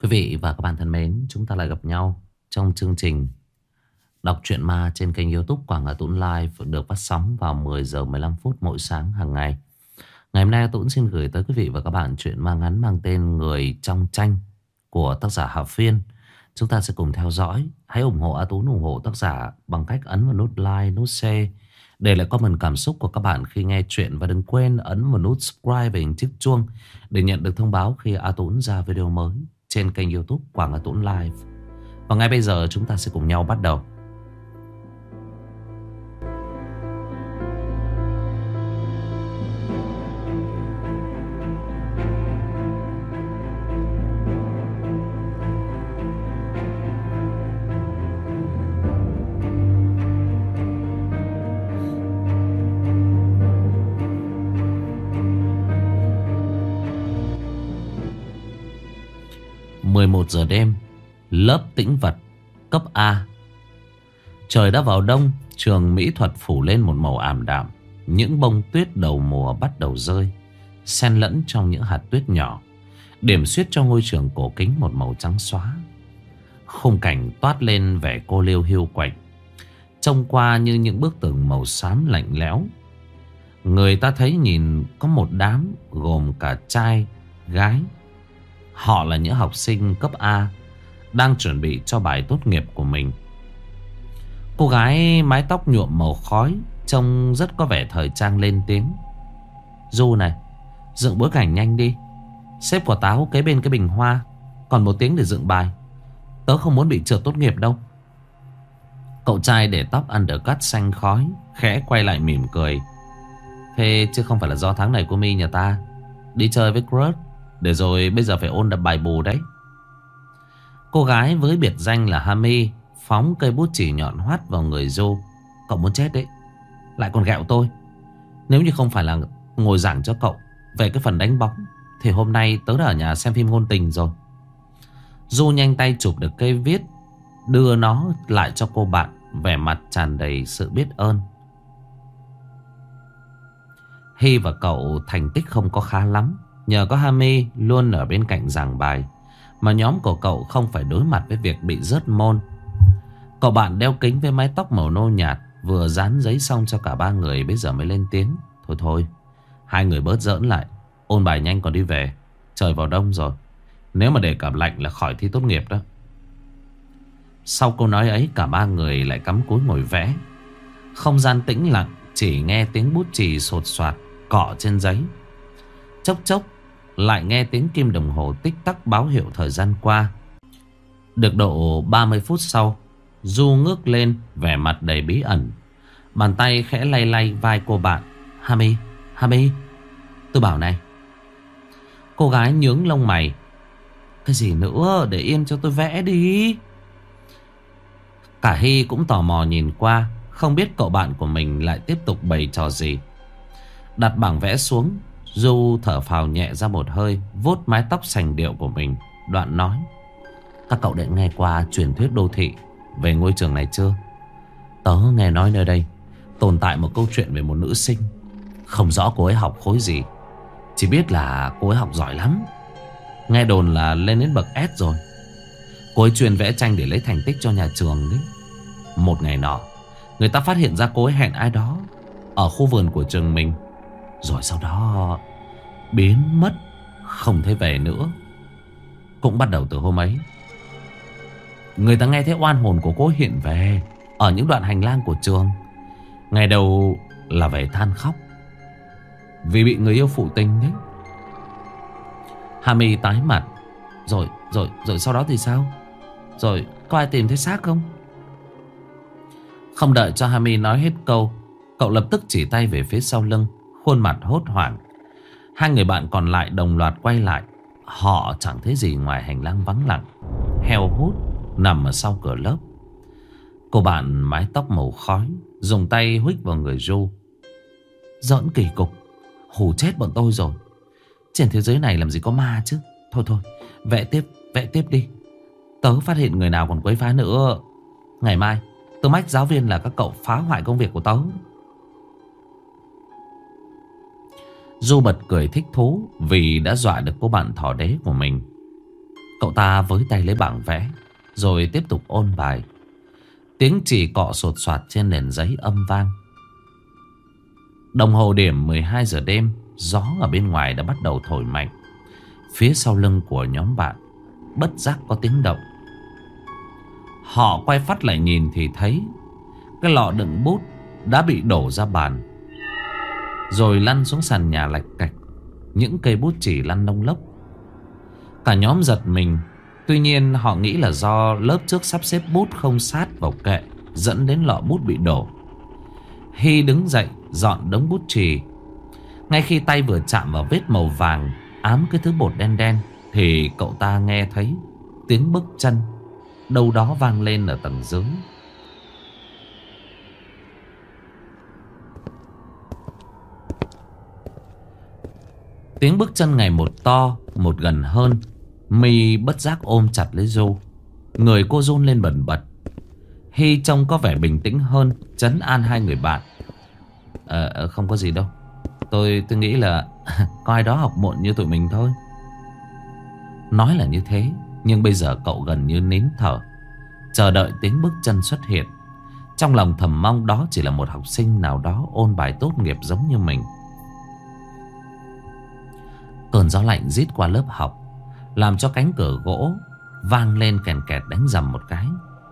Quý vị và các bạn thân mến, chúng ta lại gặp nhau trong chương trình đọc truyện ma trên kênh YouTube Quảng Hà Tũng Live, được phát sóng vào 10 giờ 15 phút mỗi sáng hàng ngày. Ngày hôm nay Tũng xin gửi tới quý vị và các bạn truyện ma ngắn mang tên Người Trong Tranh của tác giả Hà Phiên. Chúng ta sẽ cùng theo dõi. Hãy ủng hộ A Tũng, ủng hộ tác giả bằng cách ấn vào nút like, nút share, để lại comment cảm xúc của các bạn khi nghe chuyện. Và đừng quên ấn vào nút subscribe và hình chiếc chuông để nhận được thông báo khi A Tũng ra video mới trên kênh YouTube Quảng Hà Tũng Live. Và ngay bây giờ chúng ta sẽ cùng nhau bắt đầu. Mười 11 giờ đêm, lớp tĩnh vật cấp A. Trời đã vào đông, trường mỹ thuật phủ lên một màu ảm đạm. Những bông tuyết đầu mùa bắt đầu rơi, xen lẫn trong những hạt tuyết nhỏ, điểm xuyết cho ngôi trường cổ kính một màu trắng xóa. Khung cảnh toát lên vẻ cô liêu hiu quạnh, trông qua như những bức tường màu xám lạnh lẽo. Người ta thấy nhìn có một đám gồm cả trai, gái. Họ là những học sinh cấp A đang chuẩn bị cho bài tốt nghiệp của mình. Cô gái mái tóc nhuộm màu khói trông rất có vẻ thời trang lên tiếng: "Du này, dựng bối cảnh nhanh đi. Xếp quả táo kế bên cái bình hoa. Còn 1 tiếng để dựng bài. Tớ không muốn bị trượt tốt nghiệp đâu." Cậu trai để tóc undercut xanh khói khẽ quay lại mỉm cười: "Thế chứ không phải là do tháng này cô Mi nhà ta đi chơi với crush, để rồi bây giờ phải ôn đập bài bù đấy." Cô gái với biệt danh là Hami phóng cây bút chì nhọn hoắt vào người Du. "Cậu muốn chết đấy, lại còn ghẹo tôi. Nếu như không phải là ngồi giảng cho cậu về cái phần đánh bóng thì hôm nay tớ đã ở nhà xem phim ngôn tình rồi." Du nhanh tay chụp được cây viết, đưa nó lại cho cô bạn, vẻ mặt tràn đầy sự biết ơn. Hy và cậu thành tích không có khá lắm. Nhờ có Hami luôn ở bên cạnh giảng bài mà nhóm của cậu không phải đối mặt với việc bị rớt môn. Cậu bạn đeo kính với mái tóc màu nâu nhạt vừa dán giấy xong cho cả 3 người bây giờ mới lên tiếng: Thôi thôi, hai người bớt giỡn lại, ôn bài nhanh còn đi về. Trời vào đông rồi, nếu mà để cảm lạnh là khỏi thi tốt nghiệp đó." Sau câu nói ấy, cả 3 người lại cắm cúi ngồi vẽ. Không gian tĩnh lặng, chỉ nghe tiếng bút chì sột soạt cọ trên giấy. Chốc chốc lại nghe tiếng kim đồng hồ tích tắc báo hiệu thời gian qua. Được độ 30 phút sau, Du ngước lên, vẻ mặt đầy bí ẩn. Bàn tay khẽ lay lay vai cô bạn: "Hami, Hami, tôi bảo này." Cô gái nhướng lông mày: "Cái gì nữa, để yên cho tôi vẽ đi." Cả Hy cũng tò mò nhìn qua, không biết cậu bạn của mình lại tiếp tục bày trò gì. Đặt bảng vẽ xuống, Du thở phào nhẹ ra một hơi, vuốt mái tóc sành điệu của mình, đoạn nói: "Các cậu đã nghe qua truyền thuyết đô thị về ngôi trường này chưa? Tớ nghe nói nơi đây tồn tại một câu chuyện về một nữ sinh. Không rõ cô ấy học khối gì, chỉ biết là cô ấy học giỏi lắm. Nghe đồn là lên đến bậc S rồi. Cô ấy chuyên vẽ tranh để lấy thành tích cho nhà trường đấy. Một ngày nọ, người ta phát hiện ra cô ấy hẹn ai đó ở khu vườn của trường mình, rồi sau đó biến mất, không thấy về nữa. Cũng bắt đầu từ hôm ấy, người ta nghe thấy oan hồn của cô hiện về ở những đoạn hành lang của trường. Ngày đầu là về than khóc vì bị người yêu phụ tình đấy." Hami tái mặt: Rồi sau đó thì sao? Rồi có ai tìm thấy xác không?" Không đợi cho Hami nói hết câu, cậu lập tức chỉ tay về phía sau lưng, khuôn mặt hốt hoảng. Hai người bạn còn lại đồng loạt quay lại. Họ chẳng thấy gì ngoài hành lang vắng lặng, heo hút nằm ở sau cửa lớp. Cô bạn mái tóc màu khói dùng tay huých vào người Du: "Giỡn kỳ cục, hù chết bọn tôi rồi. Trên thế giới này làm gì có ma chứ. Thôi thôi, vẽ tiếp đi. Tớ phát hiện người nào còn quấy phá nữa, ngày mai tớ mách giáo viên là các cậu phá hoại công việc của tớ." Du bật cười thích thú vì đã dọa được cô bạn thỏ đế của mình. Cậu ta với tay lấy bảng vẽ, rồi tiếp tục ôn bài. Tiếng chì cọ sột soạt trên nền giấy âm vang. Đồng hồ điểm 12 giờ đêm. Gió ở bên ngoài đã bắt đầu thổi mạnh. Phía sau lưng của nhóm bạn bất giác có tiếng động. Họ quay phát lại nhìn thì thấy cái lọ đựng bút đã bị đổ ra bàn, rồi lăn xuống sàn nhà lạch cạch. Những cây bút chì lăn lông lốc. Cả nhóm giật mình. Tuy nhiên họ nghĩ là do lớp trước sắp xếp bút không sát vào kệ, dẫn đến lọ bút bị đổ. Hy đứng dậy dọn đống bút chì. Ngay khi tay vừa chạm vào vết màu vàng ám cái thứ bột đen đen, thì cậu ta nghe thấy tiếng bước chân đâu đó vang lên ở tầng dưới. Tiếng bước chân ngày một to, một gần hơn. My bất giác ôm chặt lấy Du. Người cô run lên bần bật. Hy trông có vẻ bình tĩnh hơn, trấn an hai người bạn. Không có gì đâu. Tôi nghĩ là có ai đó học muộn như tụi mình thôi. Nói là như thế, nhưng bây giờ cậu gần như nín thở, chờ đợi tiếng bước chân xuất hiện. Trong lòng thầm mong đó chỉ là một học sinh nào đó ôn bài tốt nghiệp giống như mình. Cơn gió lạnh rít qua lớp học, làm cho cánh cửa gỗ vang lên kèn kẹt đánh rầm một cái.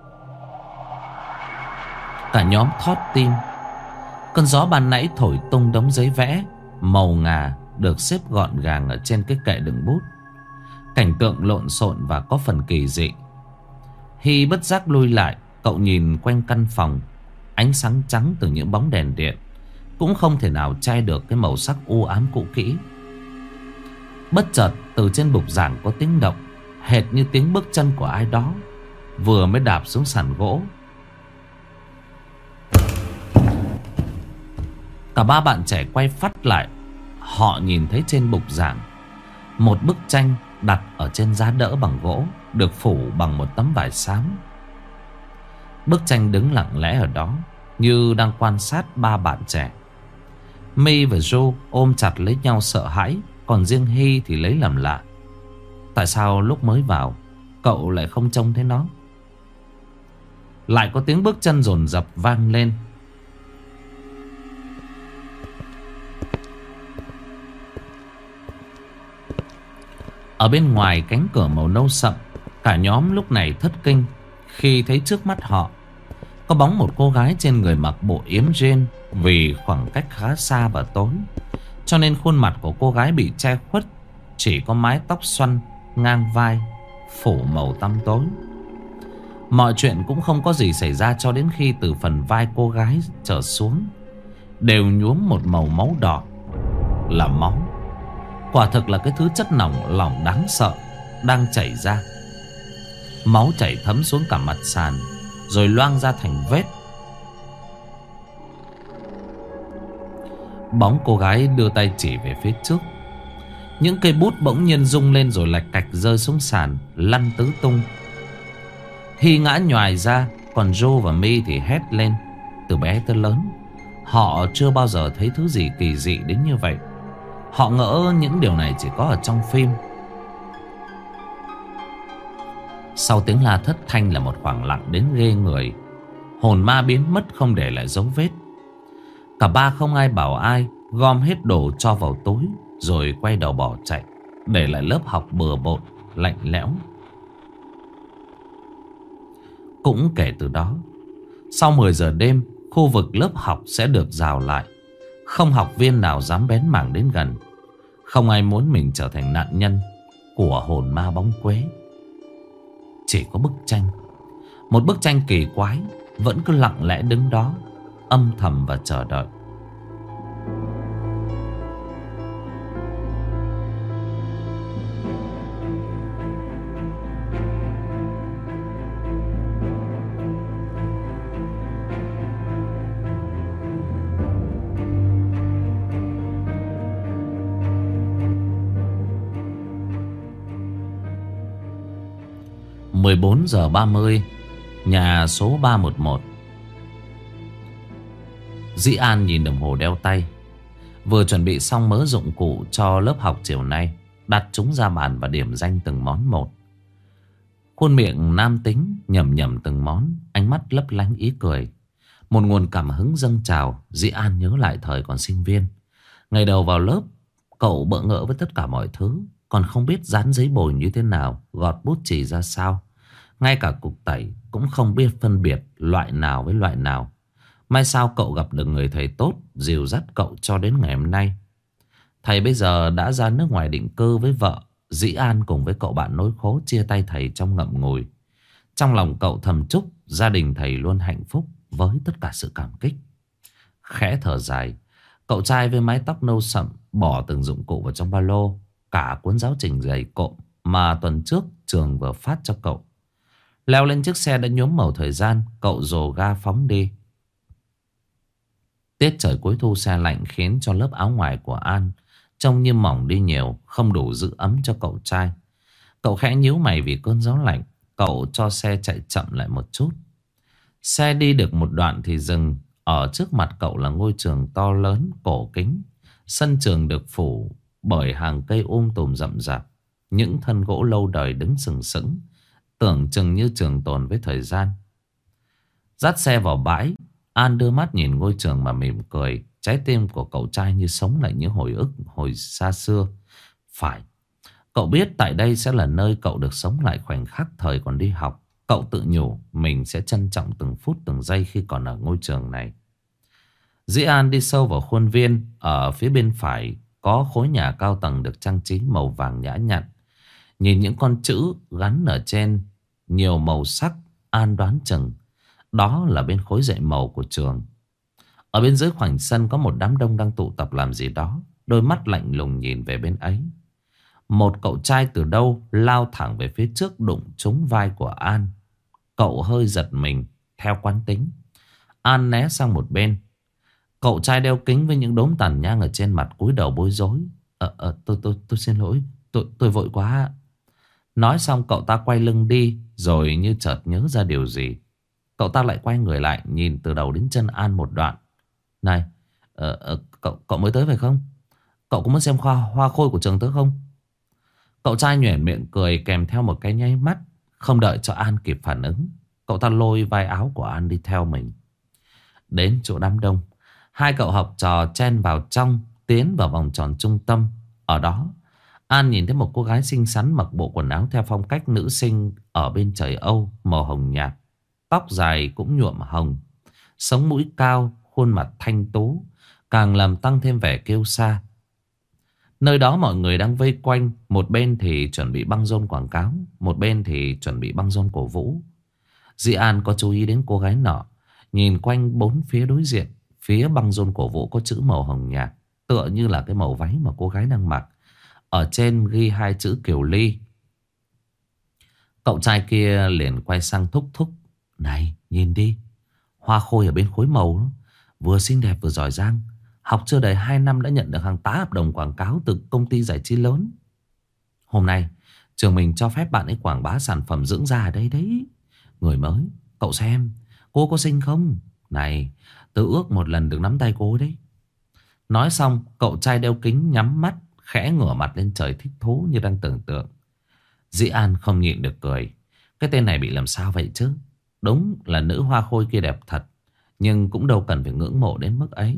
Cả nhóm thót tim. Cơn gió ban nãy thổi tung đống giấy vẽ màu ngà được xếp gọn gàng ở trên cái kệ đựng bút. Cảnh tượng lộn xộn và có phần kỳ dị. Hy bất giác lui lại. Cậu nhìn quanh căn phòng. Ánh sáng trắng từ những bóng đèn điện cũng không thể nào che được cái màu sắc u ám cũ kỹ. Bất chợt từ trên bục giảng có tiếng động, hệt như tiếng bước chân của ai đó vừa mới đạp xuống sàn gỗ. Cả ba bạn trẻ quay phắt lại. Họ nhìn thấy trên bục giảng một bức tranh đặt ở trên giá đỡ bằng gỗ, được phủ bằng một tấm vải xám. Bức tranh đứng lặng lẽ ở đó, như đang quan sát ba bạn trẻ. My và Joe ôm chặt lấy nhau sợ hãi, còn riêng Hy thì lấy làm lạ. Tại sao lúc mới vào cậu lại không trông thấy nó? Lại có tiếng bước chân dồn dập vang lên. Ở bên ngoài cánh cửa màu nâu sậm, cả nhóm lúc này thất kinh khi thấy trước mắt họ có bóng một cô gái trên người mặc bộ yếm jean. Vì khoảng cách khá xa và tối, cho nên khuôn mặt của cô gái bị che khuất, chỉ có mái tóc xoăn ngang vai phủ màu tăm tối. Mọi chuyện cũng không có gì xảy ra cho đến khi từ phần vai cô gái trở xuống đều nhuốm một màu máu đỏ, là máu. Quả thực là cái thứ chất lỏng đáng sợ đang chảy ra. Máu chảy thấm xuống cả mặt sàn, rồi loang ra thành vết. Bóng cô gái đưa tay chỉ về phía trước. Những cây bút bỗng nhiên rung lên rồi lạch cạch rơi xuống sàn, lăn tứ tung. Hy ngã nhoài ra, còn Joe và My thì hét lên. Từ bé tới lớn, họ chưa bao giờ thấy thứ gì kỳ dị đến như vậy. Họ ngỡ những điều này chỉ có ở trong phim. Sau tiếng la thất thanh là một khoảng lặng đến ghê người. Hồn ma biến mất không để lại dấu vết. Cả ba không ai bảo ai, gom hết đồ cho vào túi, rồi quay đầu bỏ chạy, để lại lớp học bừa bộn, lạnh lẽo. Cũng kể từ đó, sau 10 giờ đêm, khu vực lớp học sẽ được rào lại. Không học viên nào dám bén mảng đến gần. Không ai muốn mình trở thành nạn nhân của hồn ma bóng quế. Chỉ có bức tranh, một bức tranh kỳ quái, vẫn cứ lặng lẽ đứng đó, âm thầm và chờ đợi. Mười 14 giờ 30, nhà số 311. Dĩ An nhìn đồng hồ đeo tay. Vừa chuẩn bị xong mớ dụng cụ cho lớp học chiều nay, đặt chúng ra bàn và điểm danh từng món một. Khuôn miệng nam tính nhẩm nhẩm từng món, ánh mắt lấp lánh ý cười. Một nguồn cảm hứng dâng trào. Dĩ An nhớ lại thời còn sinh viên. Ngày đầu vào lớp, cậu bỡ ngỡ với tất cả mọi thứ, còn không biết dán giấy bồi như thế nào, gọt bút chì ra sao. Ngay cả cục tẩy cũng không biết phân biệt loại nào với loại nào. May sao cậu gặp được người thầy tốt, dìu dắt cậu cho đến ngày hôm nay. Thầy bây giờ đã ra nước ngoài định cư với vợ. Dĩ An cùng với cậu bạn nối khố chia tay thầy trong ngậm ngùi. Trong lòng cậu thầm chúc gia đình thầy luôn hạnh phúc với tất cả sự cảm kích. Khẽ thở dài, cậu trai với mái tóc nâu sậm bỏ từng dụng cụ vào trong ba lô, cả cuốn giáo trình dày cộm mà tuần trước trường vừa phát cho cậu. Leo lên chiếc xe đã nhuốm màu thời gian, cậu dồ ga phóng đi. Tiết trời cuối thu se lạnh khiến cho lớp áo ngoài của An trông như mỏng đi nhiều, không đủ giữ ấm cho cậu trai. Cậu khẽ nhíu mày vì cơn gió lạnh. Cậu cho xe chạy chậm lại một chút. Xe đi được một đoạn thì dừng. Ở trước mặt cậu là ngôi trường to lớn, cổ kính. Sân trường được phủ bởi hàng cây tùm rậm rạp. Những thân gỗ lâu đời đứng sừng sững, tưởng chừng như trường tồn với thời gian. Dắt xe vào bãi, An đưa mắt nhìn ngôi trường mà mỉm cười. Trái tim của cậu trai như sống lại những hồi ức hồi xa xưa. Phải, cậu biết tại đây sẽ là nơi cậu được sống lại khoảnh khắc thời còn đi học. Cậu tự nhủ mình sẽ trân trọng từng phút từng giây khi còn ở ngôi trường này. Dĩ An đi sâu vào khuôn viên. Ở phía bên phải có khối nhà cao tầng được trang trí màu vàng nhã nhặn. Nhìn những con chữ gắn ở trên nhiều màu sắc, An đoán chừng đó là bên khối dạy màu của trường. Ở bên dưới khoảnh sân có một đám đông đang tụ tập làm gì đó. Đôi mắt lạnh lùng nhìn về bên ấy. Một cậu trai từ đâu lao thẳng về phía trước, đụng trúng vai của An. Cậu hơi giật mình. Theo quán tính, An né sang một bên. Cậu trai đeo kính với những đốm tàn nhang ở trên mặt cúi đầu bối rối. Tôi xin lỗi. Tôi vội quá. Nói xong cậu ta quay lưng đi. Rồi như chợt nhớ ra điều gì, cậu ta lại quay người lại, nhìn từ đầu đến chân An một đoạn. Này, cậu mới tới phải không? Cậu có muốn xem hoa khôi của trường tớ không? Cậu trai nhoẻn miệng cười kèm theo một cái nháy mắt. Không đợi cho An kịp phản ứng, cậu ta lôi vai áo của An đi theo mình. Đến chỗ đám đông, hai cậu học trò chen vào trong, tiến vào vòng tròn trung tâm. Ở đó, An nhìn thấy một cô gái xinh xắn mặc bộ quần áo theo phong cách nữ sinh ở bên trời Âu, màu hồng nhạt. Tóc dài cũng nhuộm hồng, sống mũi cao, khuôn mặt thanh tú, càng làm tăng thêm vẻ kiêu sa. Nơi đó mọi người đang vây quanh. Một bên thì chuẩn bị băng rôn quảng cáo, một bên thì chuẩn bị băng rôn cổ vũ. Dĩ An có chú ý đến cô gái nọ. Nhìn quanh bốn phía đối diện, phía băng rôn cổ vũ có chữ màu hồng nhạt, tựa như là cái màu váy mà cô gái đang mặc. Ở trên ghi hai chữ Kiều Ly. Cậu trai kia liền quay sang thúc thúc. Này, nhìn đi, hoa khôi ở bên khối màu đó, vừa xinh đẹp vừa giỏi giang. Học chưa đầy 2 năm đã nhận được hàng tá hợp đồng quảng cáo từ công ty giải trí lớn. Hôm nay trường mình cho phép bạn ấy quảng bá sản phẩm dưỡng da ở đây đấy. Người mới, cậu xem cô có xinh không? Này, tớ ước một lần được nắm tay cô đấy. Nói xong, cậu trai đeo kính nhắm mắt, khẽ ngửa mặt lên trời thích thú như đang tưởng tượng. Dĩ An không nhịn được cười. Cái tên này bị làm sao vậy chứ? Đúng là nữ hoa khôi kia đẹp thật, nhưng cũng đâu cần phải ngưỡng mộ đến mức ấy.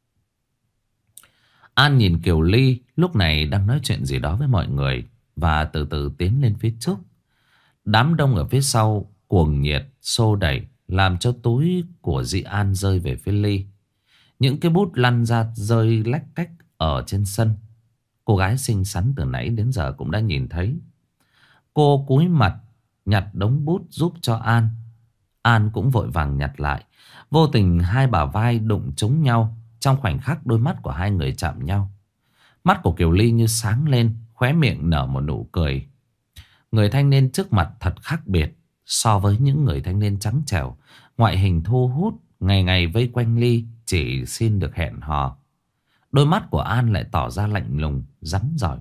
An nhìn Kiều Ly lúc này đang nói chuyện gì đó với mọi người và từ từ tiến lên phía trước. Đám đông ở phía sau cuồng nhiệt xô đẩy, làm cho túi của Dĩ An rơi về phía Ly. Những cái bút lăn ra rơi lách cách ở trên sân. Cô gái xinh xắn từ nãy đến giờ cũng đã nhìn thấy. Cô cúi mặt nhặt đống bút giúp cho An. An cũng vội vàng nhặt lại. Vô tình hai bả vai đụng trúng nhau. Trong khoảnh khắc đôi mắt của hai người chạm nhau, mắt của Kiều Ly như sáng lên, khóe miệng nở một nụ cười. Người thanh niên trước mặt thật khác biệt so với những người thanh niên trắng trẻo, ngoại hình thu hút, ngày ngày vây quanh Ly chỉ xin được hẹn hò. Đôi mắt của An lại tỏ ra lạnh lùng, rắn giỏi.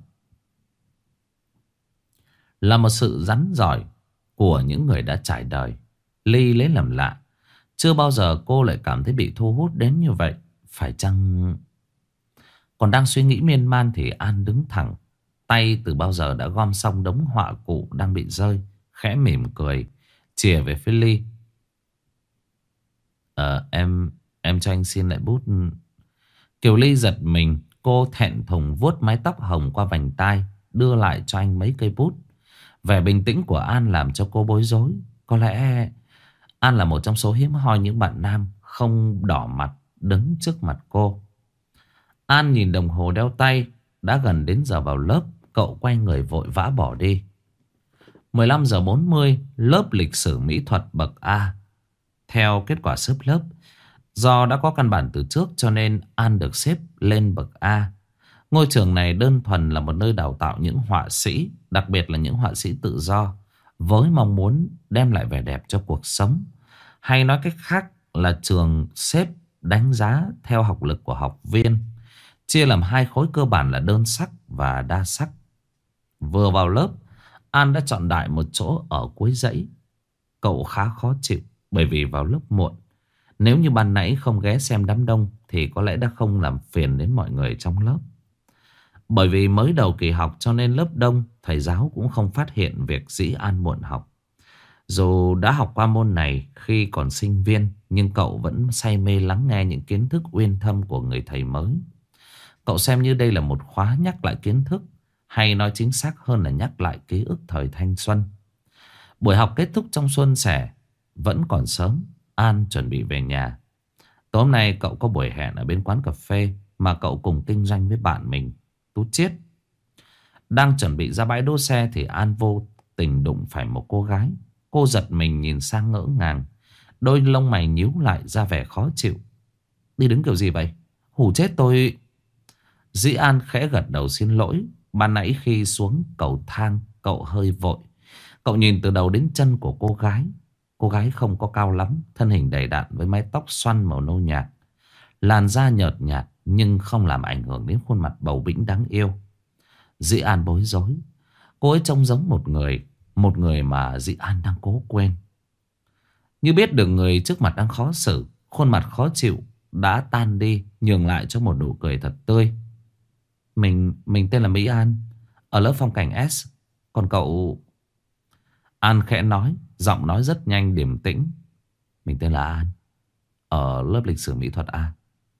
Là một sự rắn giỏi của những người đã trải đời. Ly lấy làm lạ. Chưa bao giờ cô lại cảm thấy bị thu hút đến như vậy. Phải chăng... Còn đang suy nghĩ miên man thì An đứng thẳng. Tay từ bao giờ đã gom xong đống họa cụ đang bị rơi, khẽ mỉm cười, chìa về phía Ly. Em cho anh xin lại bút. Kiều Ly giật mình. Cô thẹn thùng vuốt mái tóc hồng qua vành tai, đưa lại cho anh mấy cây bút. Vẻ bình tĩnh của An làm cho cô bối rối. Có lẽ An là một trong số hiếm hoi những bạn nam không đỏ mặt đứng trước mặt cô. An nhìn đồng hồ đeo tay, đã gần đến giờ vào lớp. Cậu quay người vội vã bỏ đi. 15:40, lớp lịch sử mỹ thuật bậc A. Theo kết quả xếp lớp, do đã có căn bản từ trước cho nên An được xếp lên bậc A. Ngôi trường này đơn thuần là một nơi đào tạo những họa sĩ, đặc biệt là những họa sĩ tự do, với mong muốn đem lại vẻ đẹp cho cuộc sống. Hay nói cách khác là trường xếp đánh giá theo học lực của học viên, chia làm hai khối cơ bản là đơn sắc và đa sắc. Vừa vào lớp, An đã chọn đại một chỗ ở cuối dãy. Cậu khá khó chịu bởi vì vào lớp muộn. Nếu như ban nãy không ghé xem đám đông thì có lẽ đã không làm phiền đến mọi người trong lớp. Bởi vì mới đầu kỳ học cho nên lớp đông, thầy giáo cũng không phát hiện việc Dĩ An muộn học. Dù đã học qua môn này khi còn sinh viên, nhưng cậu vẫn say mê lắng nghe những kiến thức uyên thâm của người thầy mới. Cậu xem như đây là một khóa nhắc lại kiến thức, hay nói chính xác hơn là nhắc lại ký ức thời thanh xuân. Buổi học kết thúc trong suôn sẻ. Vẫn còn sớm, An chuẩn bị về nhà. Tối hôm nay cậu có buổi hẹn ở bên quán cà phê mà cậu cùng kinh doanh với bạn mình, Tú Chiết. Đang chuẩn bị ra bãi đỗ xe thì An vô tình đụng phải một cô gái. Cô giật mình nhìn sang ngỡ ngàng, đôi lông mày nhíu lại ra vẻ khó chịu. Đi đứng kiểu gì vậy? Hù chết tôi. Dĩ An khẽ gật đầu xin lỗi. Ban nãy khi xuống cầu thang cậu hơi vội. Cậu nhìn từ đầu đến chân của cô gái. Cô gái không có cao lắm, thân hình đầy đặn với mái tóc xoăn màu nâu nhạt, làn da nhợt nhạt nhưng không làm ảnh hưởng đến khuôn mặt bầu bĩnh đáng yêu. Dĩ An bối rối. Cô ấy trông giống một người mà Dĩ An đang cố quên. Như biết được người trước mặt đang khó xử, khuôn mặt khó chịu đã tan đi, nhường lại cho một nụ cười thật tươi. Mình tên là Mỹ An, ở lớp phong cảnh S. Còn cậu? An khẽ nói, giọng nói rất nhanh điềm tĩnh. Mình tên là An, ở lớp lịch sử mỹ thuật A.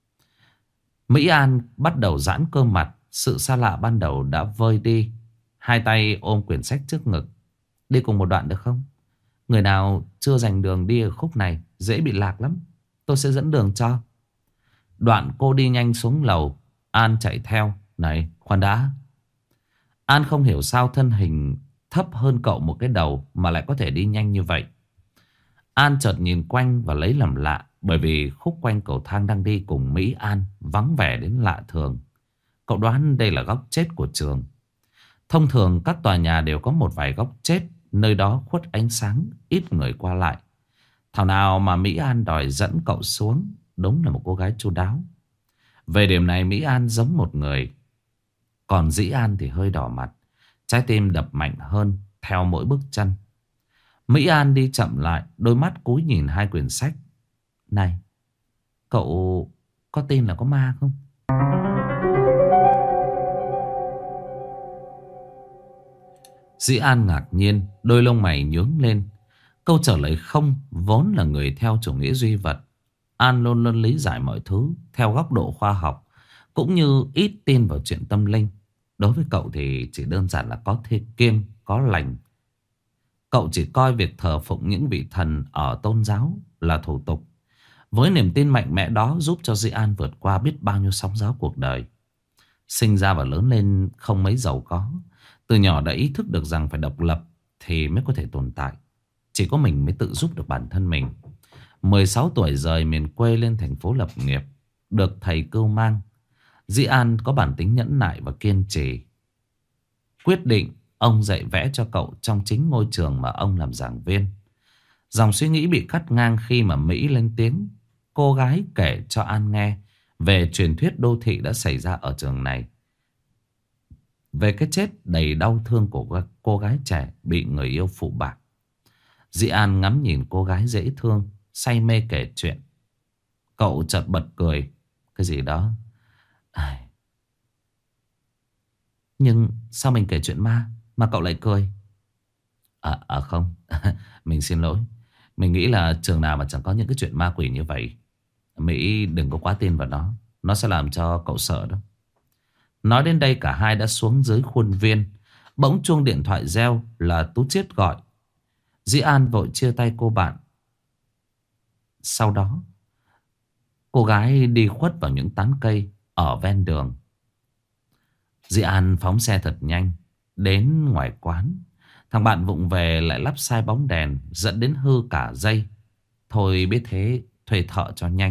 Mỹ An bắt đầu giãn cơ mặt. Sự xa lạ ban đầu đã vơi đi. Hai tay ôm quyển sách trước ngực. Đi cùng một đoạn được không? Người nào chưa dành đường đi ở khúc này dễ bị lạc lắm. Tôi sẽ dẫn đường cho. Đoạn cô đi nhanh xuống lầu. An chạy theo. Này, khoan đã. An không hiểu sao thân hình thấp hơn cậu một cái đầu mà lại có thể đi nhanh như vậy. An chợt nhìn quanh và lấy làm lạ, bởi vì khúc quanh cầu thang đang đi cùng Mỹ An vắng vẻ đến lạ thường. Cậu đoán đây là góc chết của trường. Thông thường các tòa nhà đều có một vài góc chết, nơi đó khuất ánh sáng, ít người qua lại. Thảo nào mà Mỹ An đòi dẫn cậu xuống. Đúng là một cô gái chu đáo. Về điểm này Mỹ An giống một người. Còn Dĩ An thì hơi đỏ mặt, trái tim đập mạnh hơn theo mỗi bước chân. Mỹ An đi chậm lại, đôi mắt cúi nhìn hai quyển sách. Này, cậu có tin là có ma không? Dĩ An ngạc nhiên, đôi lông mày nhướng lên. Câu trả lời không vốn là người theo chủ nghĩa duy vật. An luôn luôn lý giải mọi thứ theo góc độ khoa học, cũng như ít tin vào chuyện tâm linh. Đối với cậu thì chỉ đơn giản là có thế kiêng, có lành. Cậu chỉ coi việc thờ phụng những vị thần ở tôn giáo là thủ tục. Với niềm tin mạnh mẽ đó giúp cho Dĩ An vượt qua biết bao nhiêu sóng gió cuộc đời. Sinh ra và lớn lên không mấy giàu có. Từ nhỏ đã ý thức được rằng phải độc lập thì mới có thể tồn tại. Chỉ có mình mới tự giúp được bản thân mình. 16 tuổi rời miền quê lên thành phố lập nghiệp, được thầy cưu mang. Dĩ An có bản tính nhẫn nại và kiên trì. Quyết định ông dạy vẽ cho cậu trong chính ngôi trường mà ông làm giảng viên. Dòng suy nghĩ bị cắt ngang khi mà Mỹ lên tiếng. Cô gái kể cho An nghe về truyền thuyết đô thị đã xảy ra ở trường này, về cái chết đầy đau thương của cô gái trẻ bị người yêu phụ bạc. Dĩ An ngắm nhìn cô gái dễ thương, say mê kể chuyện. Cậu chợt bật cười. Cái gì đó? Nhưng sao mình kể chuyện ma mà cậu lại cười? Không. Mình xin lỗi. Mình nghĩ là trường nào mà chẳng có những cái chuyện ma quỷ như vậy. Mỹ đừng có quá tin vào nó. Nó sẽ làm cho cậu sợ đó. Nói đến đây cả hai đã xuống dưới khuôn viên. Bỗng chuông điện thoại reo là Tú Chiết gọi. Dĩ An vội chia tay cô bạn. Sau đó cô gái đi khuất vào những tán cây ở ven đường. Dĩ An phóng xe thật nhanh đến ngoài quán. Thằng bạn vụng về lại lắp sai bóng đèn, dẫn đến hư cả dây. Thôi biết thế, thuê thợ cho nhanh.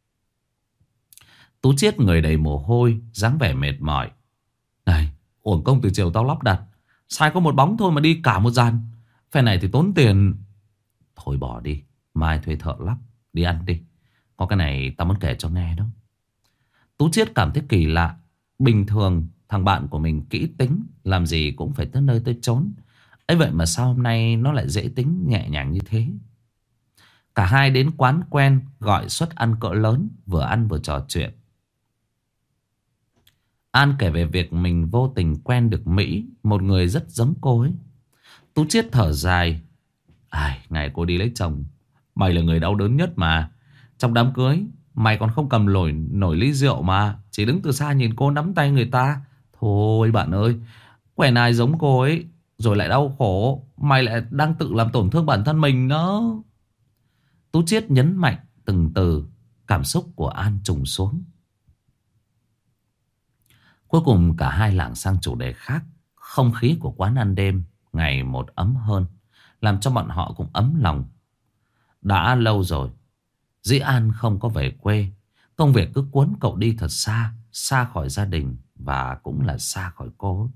Tú Chiết người đầy mồ hôi, dáng vẻ mệt mỏi. Này, uổng công từ chiều tao lắp đặt, sai có một bóng thôi mà đi cả một dàn. Phe này thì tốn tiền. Thôi bỏ đi, mai thuê thợ lắp. Đi ăn đi, có cái này tao muốn kể cho nghe đó. Tú Chiết cảm thấy kỳ lạ. Bình thường thằng bạn của mình kỹ tính, làm gì cũng phải tới nơi tới chốn. Ấy vậy mà sao hôm nay nó lại dễ tính nhẹ nhàng như thế. Cả hai đến quán quen, gọi suất ăn cỡ lớn, vừa ăn vừa trò chuyện. An kể về việc mình vô tình quen được Mỹ, một người rất giống cô ấy. Tú Chiết thở dài. Ai, ngày cô đi lấy chồng, mày là người đau đớn nhất mà. Trong đám cưới, mày còn không cầm nổi ly rượu mà, chỉ đứng từ xa nhìn cô nắm tay người ta. Thôi bạn ơi, quen ai giống cô ấy rồi lại đau khổ, mày lại đang tự làm tổn thương bản thân mình đó. Tú Chiết nhấn mạnh từng từ. Cảm xúc của An trùng xuống. Cuối cùng cả hai lảng sang chủ đề khác. Không khí của quán ăn đêm ngày một ấm hơn, làm cho bọn họ cũng ấm lòng. Đã lâu rồi Dĩ An không có về quê. Công việc cứ cuốn cậu đi thật xa, xa khỏi gia đình và cũng là xa khỏi cô.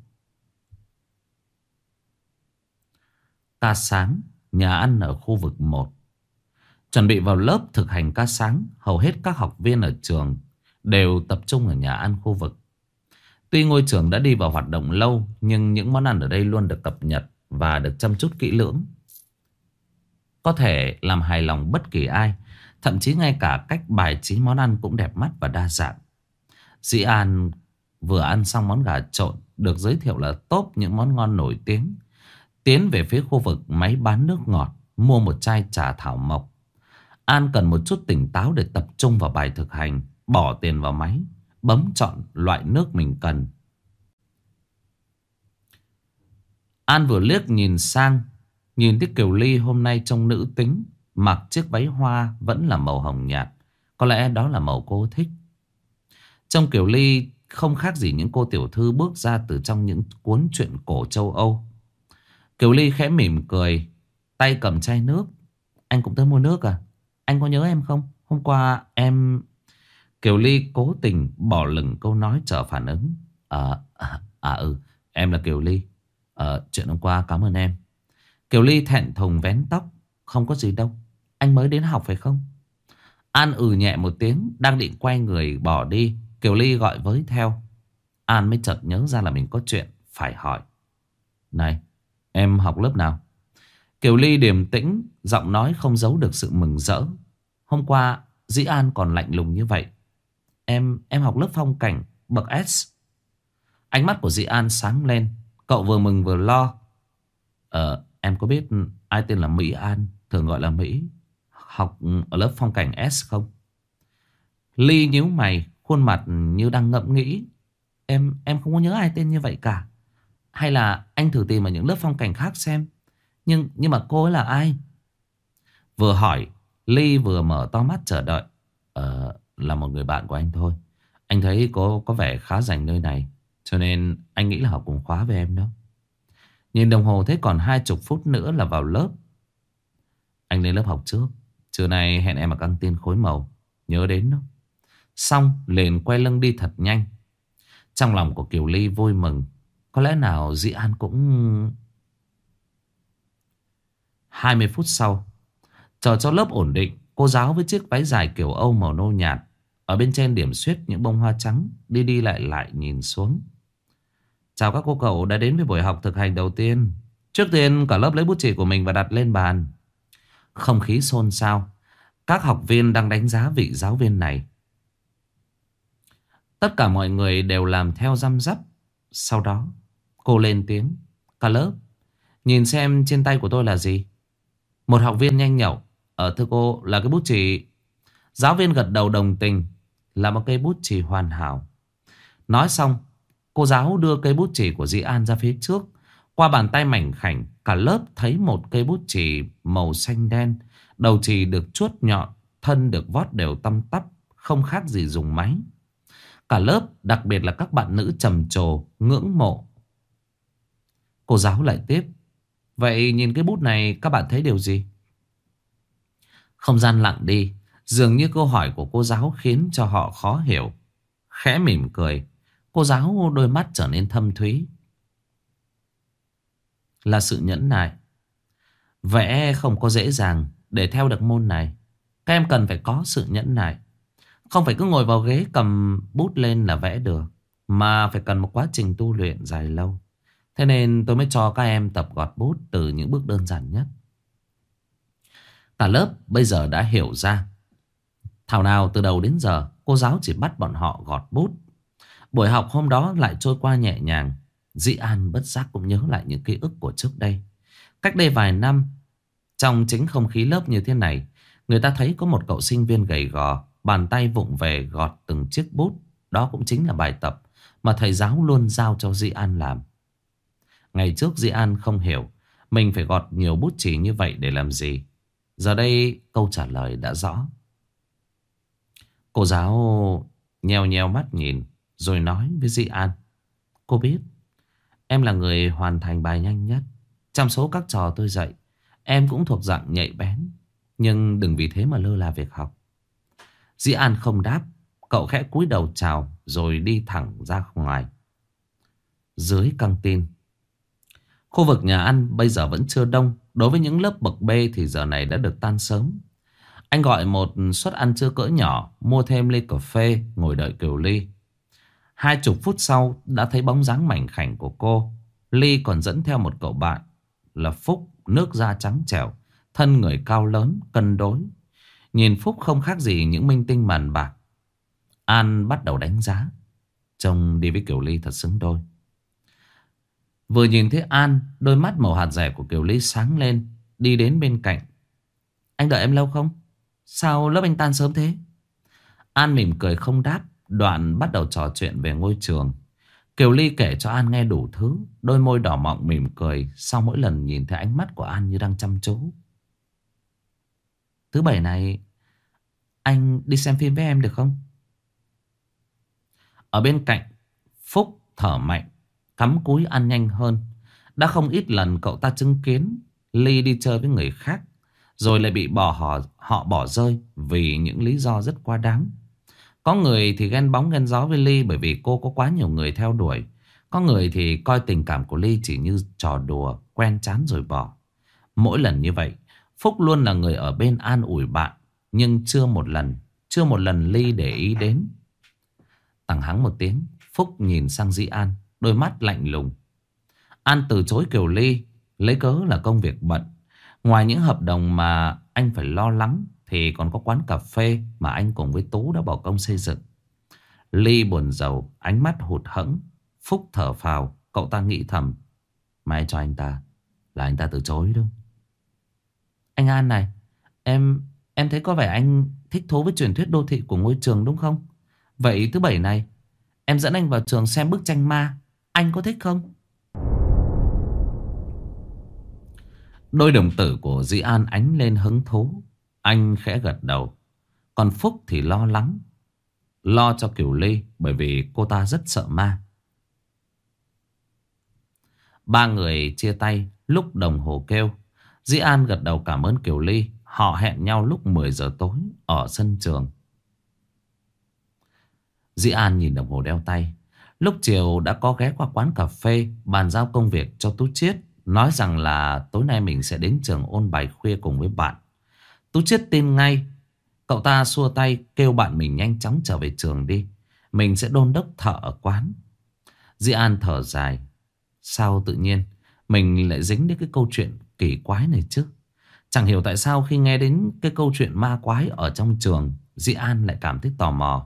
Ca sáng, nhà ăn ở khu vực 1. Chuẩn bị vào lớp thực hành ca sáng, hầu hết các học viên ở trường đều tập trung ở nhà ăn khu vực. Tuy ngôi trường đã đi vào hoạt động lâu, nhưng những món ăn ở đây luôn được cập nhật và được chăm chút kỹ lưỡng, có thể làm hài lòng bất kỳ ai. Thậm chí ngay cả cách bài trí món ăn cũng đẹp mắt và đa dạng. Dĩ An vừa ăn xong món gà trộn được giới thiệu là top những món ngon nổi tiếng, tiến về phía khu vực máy bán nước ngọt, mua một chai trà thảo mộc. An cần một chút tỉnh táo để tập trung vào bài thực hành. Bỏ tiền vào máy, bấm chọn loại nước mình cần. An vừa liếc nhìn sang, nhìn thấy Kiều Ly hôm nay trông nữ tính, mặc chiếc váy hoa vẫn là màu hồng nhạt. Có lẽ đó là màu cô thích. Trông Kiều Ly không khác gì những cô tiểu thư bước ra từ trong những cuốn truyện cổ châu Âu. Kiều Ly khẽ mỉm cười, tay cầm chai nước. Anh cũng tới mua nước à? Anh có nhớ em không? Hôm qua em... Kiều Ly cố tình bỏ lửng câu nói chờ phản ứng. Em là Kiều Ly. Chuyện hôm qua cảm ơn em. Kiều Ly thẹn thùng vén tóc. Không có gì đâu, anh mới đến học phải không? An nhẹ một tiếng, đang định quay người bỏ đi. Kiều Ly gọi với theo. An mới chợt nhớ ra là mình có chuyện phải hỏi. Này, em học lớp nào? Kiều Ly điềm tĩnh, giọng nói không giấu được sự mừng rỡ. Hôm qua Dĩ An còn lạnh lùng như vậy. Em học lớp phong cảnh bậc S. Ánh mắt của Dĩ An sáng lên. Cậu vừa mừng vừa lo. Em có biết ai tên là Mỹ An, thường gọi là Mỹ, học ở lớp phong cảnh S không? Ly nhíu mày, khuôn mặt như đang ngẫm nghĩ. Em không có nhớ ai tên như vậy cả. Hay là anh thử tìm ở những lớp phong cảnh khác xem. Nhưng mà cô ấy là ai? Vừa hỏi, Ly vừa mở to mắt chờ đợi. Là một người bạn của anh thôi. Anh thấy cô có vẻ khá rành nơi này, cho nên anh nghĩ là học cùng khóa với em đó. Nhìn đồng hồ thấy còn 20 phút nữa là vào lớp. Anh lên lớp học trước, trưa nay hẹn em ở căng tin Khối Màu, nhớ đến đó. Xong liền quay lưng đi thật nhanh. Trong lòng của Kiều Ly vui mừng. Có lẽ nào Dĩ An cũng... 20 phút sau, chờ cho lớp ổn định, cô giáo với chiếc váy dài kiểu Âu màu nâu nhạt, ở bên trên điểm xuyết những bông hoa trắng, đi lại lại nhìn xuống. Chào các cô cậu đã đến với buổi học thực hành đầu tiên. Trước tiên cả lớp lấy bút chì của mình và đặt lên bàn. Không khí xôn xao. Các học viên đang đánh giá vị giáo viên này. Tất cả mọi người đều làm theo răm rắp. Sau đó cô lên tiếng. Cả lớp, Nhìn xem trên tay của tôi là gì. Một học viên nhanh nhẩu. Thưa cô, là cái bút chì. Giáo viên gật đầu đồng tình. Là một cây bút chì hoàn hảo. Nói xong, cô giáo đưa cây bút chì của Di An ra phía trước. Qua bàn tay mảnh khảnh, cả lớp thấy một cây bút chì màu xanh đen. Đầu chì được chuốt nhọn, thân được vót đều tăm tắp, không khác gì dùng máy. Cả lớp, đặc biệt là các bạn nữ trầm trồ, ngưỡng mộ. Cô giáo lại tiếp. Vậy nhìn cái bút này các bạn thấy điều gì? Không gian lặng đi. Dường như câu hỏi của cô giáo khiến cho họ khó hiểu. Khẽ mỉm cười, cô giáo đôi mắt trở nên thâm thúy. Là sự nhẫn nại. Vẽ không có dễ dàng. Để theo được môn này, các em cần phải có sự nhẫn nại. Không phải cứ ngồi vào ghế cầm bút lên là vẽ được, mà phải cần một quá trình tu luyện dài lâu. Thế nên tôi mới cho các em tập gọt bút từ những bước đơn giản nhất. Cả lớp bây giờ đã hiểu ra. Thảo nào từ đầu đến giờ cô giáo chỉ bắt bọn họ gọt bút. Buổi học hôm đó lại trôi qua nhẹ nhàng. Dĩ An bất giác cũng nhớ lại những ký ức của trước đây. Cách đây vài năm, trong chính không khí lớp như thế này, người ta thấy có một cậu sinh viên gầy gò, bàn tay vụng về gọt từng chiếc bút. Đó cũng chính là bài tập mà thầy giáo luôn giao cho Dĩ An làm. Ngày trước Dĩ An không hiểu mình phải gọt nhiều bút chì như vậy để làm gì. Giờ đây câu trả lời đã rõ. Cô giáo nheo nheo mắt nhìn rồi nói với Dĩ An. Cô biết em là người hoàn thành bài nhanh nhất. Trong số các trò tôi dạy, em cũng thuộc dạng nhạy bén. Nhưng đừng vì thế mà lơ là việc học. Dĩ An không đáp. Cậu khẽ cúi đầu chào rồi đi thẳng ra ngoài. Dưới căng tin, khu vực nhà ăn bây giờ vẫn chưa đông. Đối với những lớp bậc B thì giờ này đã được tan sớm. Anh gọi một suất ăn trưa cỡ nhỏ, mua thêm ly cà phê, ngồi đợi Kiều Ly. 20 phút sau đã thấy bóng dáng mảnh khảnh của cô. Ly còn dẫn theo một cậu bạn là Phúc, nước da trắng trẻo, thân người cao lớn, cân đối. Nhìn Phúc không khác gì những minh tinh màn bạc. An bắt đầu đánh giá. Trông đi với Kiều Ly thật xứng đôi. Vừa nhìn thấy An, đôi mắt màu hạt rẻ của Kiều Ly sáng lên, đi đến bên cạnh. Anh đợi em lâu không? Sao lớp anh tan sớm thế? An mỉm cười không đáp. Đoạn bắt đầu trò chuyện về ngôi trường. Kiều Ly kể cho An nghe đủ thứ. Đôi môi đỏ mọng mỉm cười sau mỗi lần nhìn thấy ánh mắt của An như đang chăm chú. Thứ bảy này anh đi xem phim với em được không? Ở bên cạnh, Phúc thở mạnh, cắm cúi ăn nhanh hơn. Đã không ít lần cậu ta chứng kiến Ly đi chơi với người khác, rồi lại bị họ bỏ rơi vì những lý do rất quá đáng. Có người thì ghen bóng ghen gió với Ly bởi vì cô có quá nhiều người theo đuổi. Có người thì coi tình cảm của Ly chỉ như trò đùa, quen chán rồi bỏ. Mỗi lần như vậy, Phúc luôn là người ở bên an ủi bạn. Nhưng chưa một lần Ly để ý đến. Tằng hắng một tiếng, Phúc nhìn sang Dĩ An, đôi mắt lạnh lùng. An từ chối Kiều Ly, lấy cớ là công việc bận. Ngoài những hợp đồng mà anh phải lo lắng, thì còn có quán cà phê mà anh cùng với Tú đã bỏ công xây dựng. Ly buồn rầu, ánh mắt hụt hẫng. Phúc thở phào, cậu ta nghĩ thầm. Mai cho anh ta là anh ta từ chối đâu. Anh An này, em thấy có vẻ anh thích thú với truyền thuyết đô thị của ngôi trường đúng không? Vậy thứ bảy này em dẫn anh vào trường xem bức tranh ma. Anh có thích không? Đôi đồng tử của Dĩ An ánh lên hứng thú. Anh khẽ gật đầu. Còn Phúc thì lo lắng. Lo cho Kiều Ly bởi vì cô ta rất sợ ma. Ba người chia tay lúc đồng hồ kêu. Dĩ An gật đầu cảm ơn Kiều Ly. Họ hẹn nhau lúc 10 giờ tối ở sân trường. Dĩ An nhìn đồng hồ đeo tay. Lúc chiều đã có ghé qua quán cà phê bàn giao công việc cho Tú Chiết. Nói rằng là tối nay mình sẽ đến trường ôn bài khuya cùng với bạn. Tú Chiết tin ngay. Cậu ta xua tay kêu bạn mình nhanh chóng trở về trường đi. Mình sẽ đôn đốc thợ ở quán. Dĩ An thở dài. Sao tự nhiên mình lại dính đến cái câu chuyện kỳ quái này chứ? Chẳng hiểu tại sao khi nghe đến cái câu chuyện ma quái ở trong trường, Dĩ An lại cảm thấy tò mò.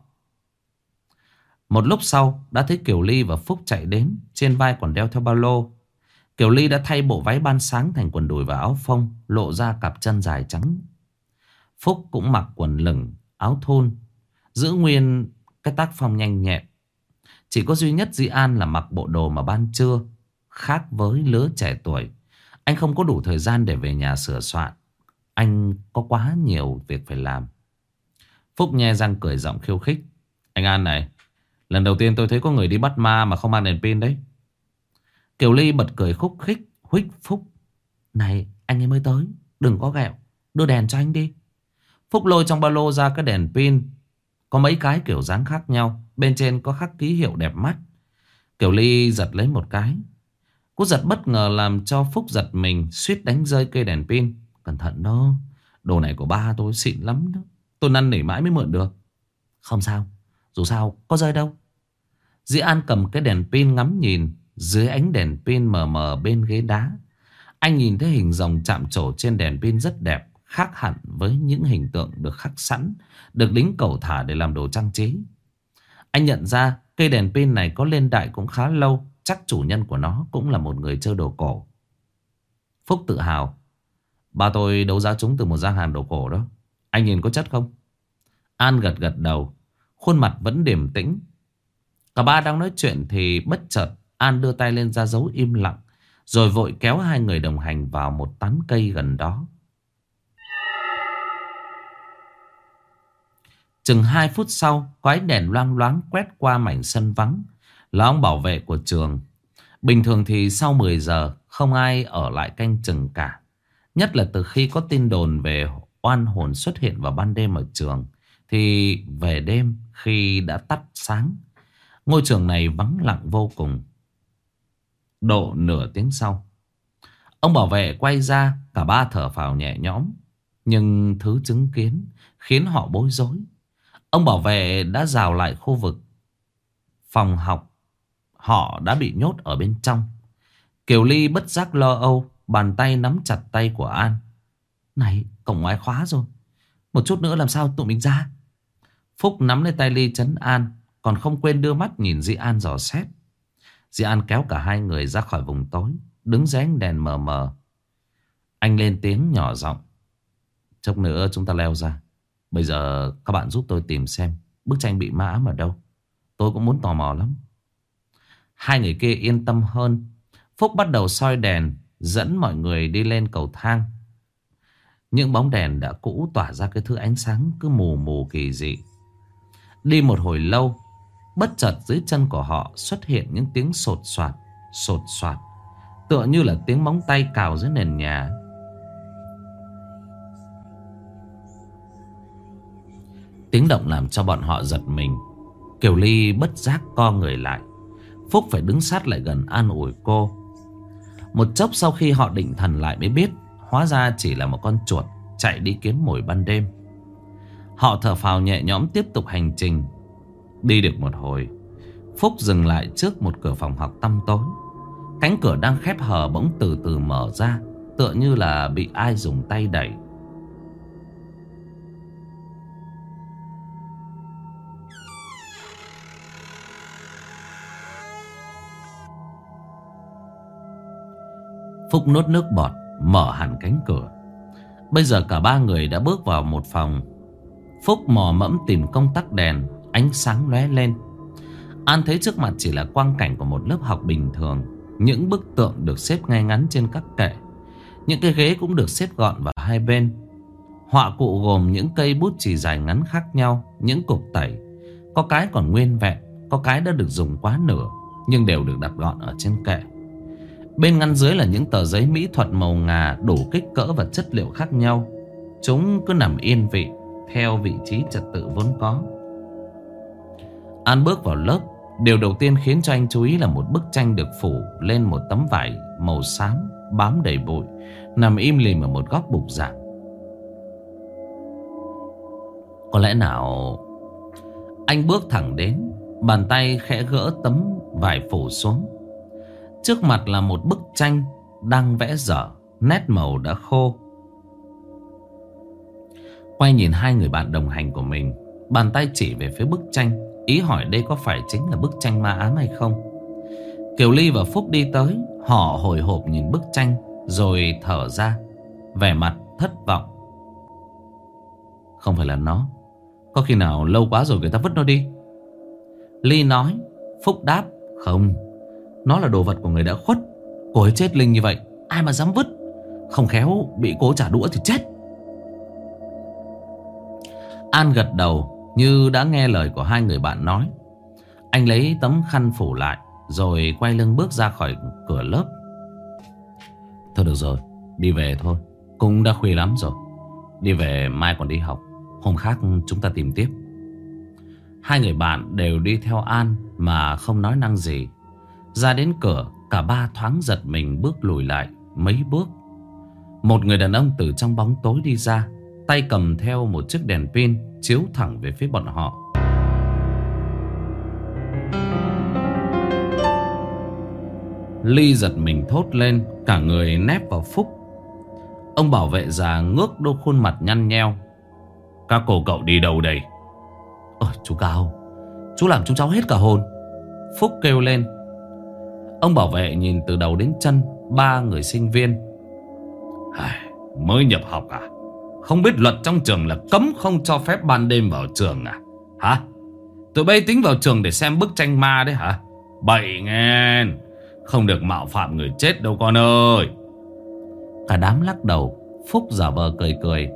Một lúc sau đã thấy Kiều Ly và Phúc chạy đến. Trên vai còn đeo theo ba lô. Kiều Ly đã thay bộ váy ban sáng thành quần đùi và áo phông, lộ ra cặp chân dài trắng. Phúc cũng mặc quần lửng, áo thun, giữ nguyên cái tác phong nhanh nhẹn. Chỉ có duy nhất Di An là mặc bộ đồ mà ban trưa. Khác với lứa trẻ tuổi, anh không có đủ thời gian để về nhà sửa soạn. Anh có quá nhiều việc phải làm. Phúc nhe răng cười giọng khiêu khích. Anh An này, lần đầu tiên tôi thấy có người đi bắt ma mà không mang đèn pin đấy. Kiều Ly bật cười khúc khích huých Phúc. Này, anh ấy mới tới, đừng có ghẹo, đưa đèn cho anh đi. Phúc lôi trong ba lô ra cái đèn pin. Có mấy cái kiểu dáng khác nhau, bên trên có khắc ký hiệu đẹp mắt. Kiều Ly giật lấy một cái. Cú giật bất ngờ làm cho Phúc giật mình, suýt đánh rơi cây đèn pin. Cẩn thận đó, đồ này của ba tôi xịn lắm đó, tôi năn nỉ mãi mới mượn được. Không sao, dù sao có rơi đâu. Dĩ An cầm cái đèn pin ngắm nhìn. Dưới ánh đèn pin mờ mờ bên ghế đá, anh nhìn thấy hình rồng chạm trổ trên đèn pin rất đẹp, khác hẳn với những hình tượng được khắc sẵn, được đính cẩu thả để làm đồ trang trí. Anh nhận ra cây đèn pin này có lên đại cũng khá lâu, chắc chủ nhân của nó cũng là một người chơi đồ cổ. Phúc tự hào. Ba tôi đấu giá chúng từ một gian hàng đồ cổ đó. Anh nhìn có chất không? An gật gật đầu, khuôn mặt vẫn điềm tĩnh. Cả ba đang nói chuyện thì bất chợt An đưa tay lên ra dấu im lặng, rồi vội kéo hai người đồng hành vào một tán cây gần đó. Chừng 2 phút sau, có ánh đèn loang loáng quét qua mảnh sân vắng, là ông bảo vệ của trường. Bình thường thì sau 10 giờ không ai ở lại canh chừng cả. Nhất là từ khi có tin đồn về oan hồn xuất hiện vào ban đêm ở trường, thì về đêm khi đã tắt sáng, ngôi trường này vắng lặng vô cùng. Độ nửa tiếng sau, ông bảo vệ quay ra, cả ba thở phào nhẹ nhõm. Nhưng thứ chứng kiến khiến họ bối rối. Ông bảo vệ đã rào lại khu vực phòng học. Họ đã bị nhốt ở bên trong. Kiều Ly bất giác lo âu, bàn tay nắm chặt tay của An. Này, cổng ngoài khóa rồi, một chút nữa làm sao tụi mình ra? Phúc nắm lấy tay Ly trấn an, còn không quên đưa mắt nhìn Di An dò xét. Di An kéo cả hai người ra khỏi vùng tối, đứng dưới ánh đèn mờ mờ. Anh lên tiếng nhỏ giọng. Chốc nữa chúng ta leo ra. Bây giờ các bạn giúp tôi tìm xem bức tranh bị ma ám ở đâu. Tôi cũng muốn tò mò lắm. Hai người kia yên tâm hơn. Phúc bắt đầu soi đèn, dẫn mọi người đi lên cầu thang. Những bóng đèn đã cũ tỏa ra cái thứ ánh sáng cứ mù mù kỳ dị. Đi một hồi lâu, bất chợt dưới chân của họ xuất hiện những tiếng sột soạt, tựa như là tiếng móng tay cào dưới nền nhà. Tiếng động làm cho bọn họ giật mình. Kiều Ly bất giác co người lại. Phúc phải đứng sát lại gần an ủi cô. Một chốc sau khi họ định thần lại mới biết, hóa ra chỉ là một con chuột chạy đi kiếm mồi ban đêm. Họ thở phào nhẹ nhõm tiếp tục hành trình. Đi được một hồi, Phúc dừng lại trước một cửa phòng học tăm tối. Cánh cửa đang khép hờ bỗng từ từ mở ra, tựa như là bị ai dùng tay đẩy. Phúc nuốt nước bọt, mở hẳn cánh cửa. Bây giờ cả ba người đã bước vào một phòng. Phúc mò mẫm tìm công tắc đèn, ánh sáng lóe lên. An thấy trước mặt chỉ là quang cảnh của một lớp học bình thường. Những bức tượng được xếp ngay ngắn trên các kệ. Những cái ghế cũng được xếp gọn vào hai bên. Họa cụ gồm những cây bút chì dài ngắn khác nhau, những cục tẩy. Có cái còn nguyên vẹn, có cái đã được dùng quá nửa, nhưng đều được đặt gọn ở trên kệ. Bên ngăn dưới là những tờ giấy mỹ thuật màu ngà đủ kích cỡ và chất liệu khác nhau. Chúng cứ nằm yên vị theo vị trí trật tự vốn có. An bước vào lớp. Điều đầu tiên khiến cho anh chú ý là một bức tranh được phủ lên một tấm vải màu xám bám đầy bụi, nằm im lìm ở một góc bục giảng. Có lẽ nào... Anh bước thẳng đến, bàn tay khẽ gỡ tấm vải phủ xuống. Trước mặt là một bức tranh đang vẽ dở, nét màu đã khô. Quay nhìn hai người bạn đồng hành của mình, bàn tay chỉ về phía bức tranh, ý hỏi đây có phải chính là bức tranh ma ám hay không. Kiều Ly và Phúc đi tới. Họ hồi hộp nhìn bức tranh rồi thở ra, vẻ mặt thất vọng. Không phải là nó. Có khi nào lâu quá rồi người ta vứt nó đi? Ly nói. Phúc đáp. Không, nó là đồ vật của người đã khuất. Cô ấy chết linh như vậy, ai mà dám vứt. Không khéo bị cô trả đũa thì chết. An gật đầu như đã nghe lời của hai người bạn nói. Anh lấy tấm khăn phủ lại rồi quay lưng bước ra khỏi cửa lớp. Thôi được rồi, đi về thôi. Cũng đã khuya lắm rồi. Đi về mai còn đi học. Hôm khác chúng ta tìm tiếp. Hai người bạn đều đi theo An mà không nói năng gì. Ra đến cửa, cả ba thoáng giật mình bước lùi lại mấy bước. Một người đàn ông từ trong bóng tối đi ra, tay cầm theo một chiếc đèn pin chiếu thẳng về phía bọn họ. Ly giật mình thốt lên, cả người nép vào Phúc. Ông bảo vệ già ngước đôi khuôn mặt nhăn nheo. Các cô cậu đi đâu đây? Ôi chú Cao, chú làm chúng cháu hết cả hồn. Phúc kêu lên. Ông bảo vệ nhìn từ đầu đến chân ba người sinh viên. Mới nhập học à? Không biết luật trong trường là cấm không cho phép ban đêm vào trường à? Hả? Tụi bay tính vào trường để xem bức tranh ma đấy hả? Bậy nghe. Không được mạo phạm người chết đâu con ơi. Cả đám lắc đầu. Phúc giả vờ cười cười.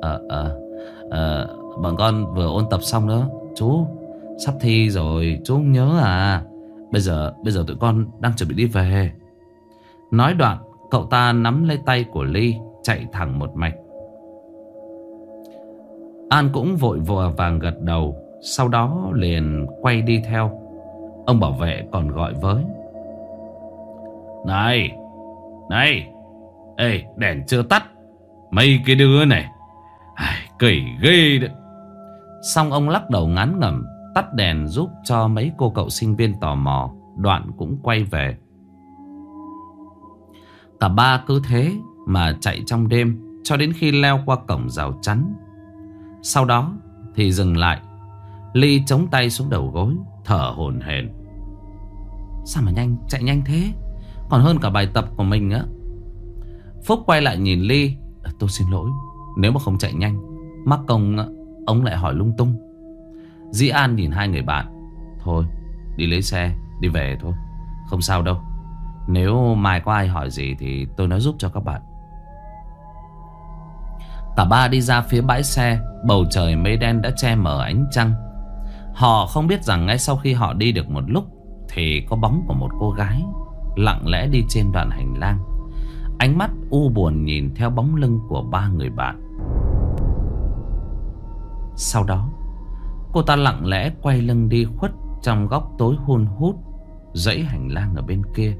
Bọn con vừa ôn tập xong nữa. Chú, sắp thi rồi, chú không nhớ à? Bây giờ tụi con đang chuẩn bị đi về. Nói đoạn, cậu ta nắm lấy tay của Ly, chạy thẳng một mạch. An cũng vội vàng gật đầu, sau đó liền quay đi theo. Ông bảo vệ còn gọi với. Này, này, ê, đèn chưa tắt. Mấy cái đứa này kỳ ghê đấy. Xong ông lắc đầu ngán ngẩm, tắt đèn giúp cho mấy cô cậu sinh viên tò mò. Đoạn cũng quay về. Cả ba cứ thế mà chạy trong đêm cho đến khi leo qua cổng rào chắn. Sau đó thì dừng lại. Ly chống tay xuống đầu gối, thở hổn hển. Sao mà chạy nhanh thế? Còn hơn cả bài tập của mình á. Phúc quay lại nhìn Ly. Tôi xin lỗi, nếu mà không chạy nhanh mắc công ông lại hỏi lung tung. Dĩ An nhìn hai người bạn. Thôi, đi lấy xe, đi về thôi. Không sao đâu. Nếu mai có ai hỏi gì thì tôi nói giúp cho các bạn. Cả ba đi ra phía bãi xe. Bầu trời mây đen đã che mờ ánh trăng. Họ không biết rằng ngay sau khi họ đi được một lúc thì có bóng của một cô gái lặng lẽ đi trên đoạn hành lang. Ánh mắt u buồn nhìn theo bóng lưng của ba người bạn. Sau đó cô ta lặng lẽ quay lưng đi khuất trong góc tối hun hút dãy hành lang ở bên kia.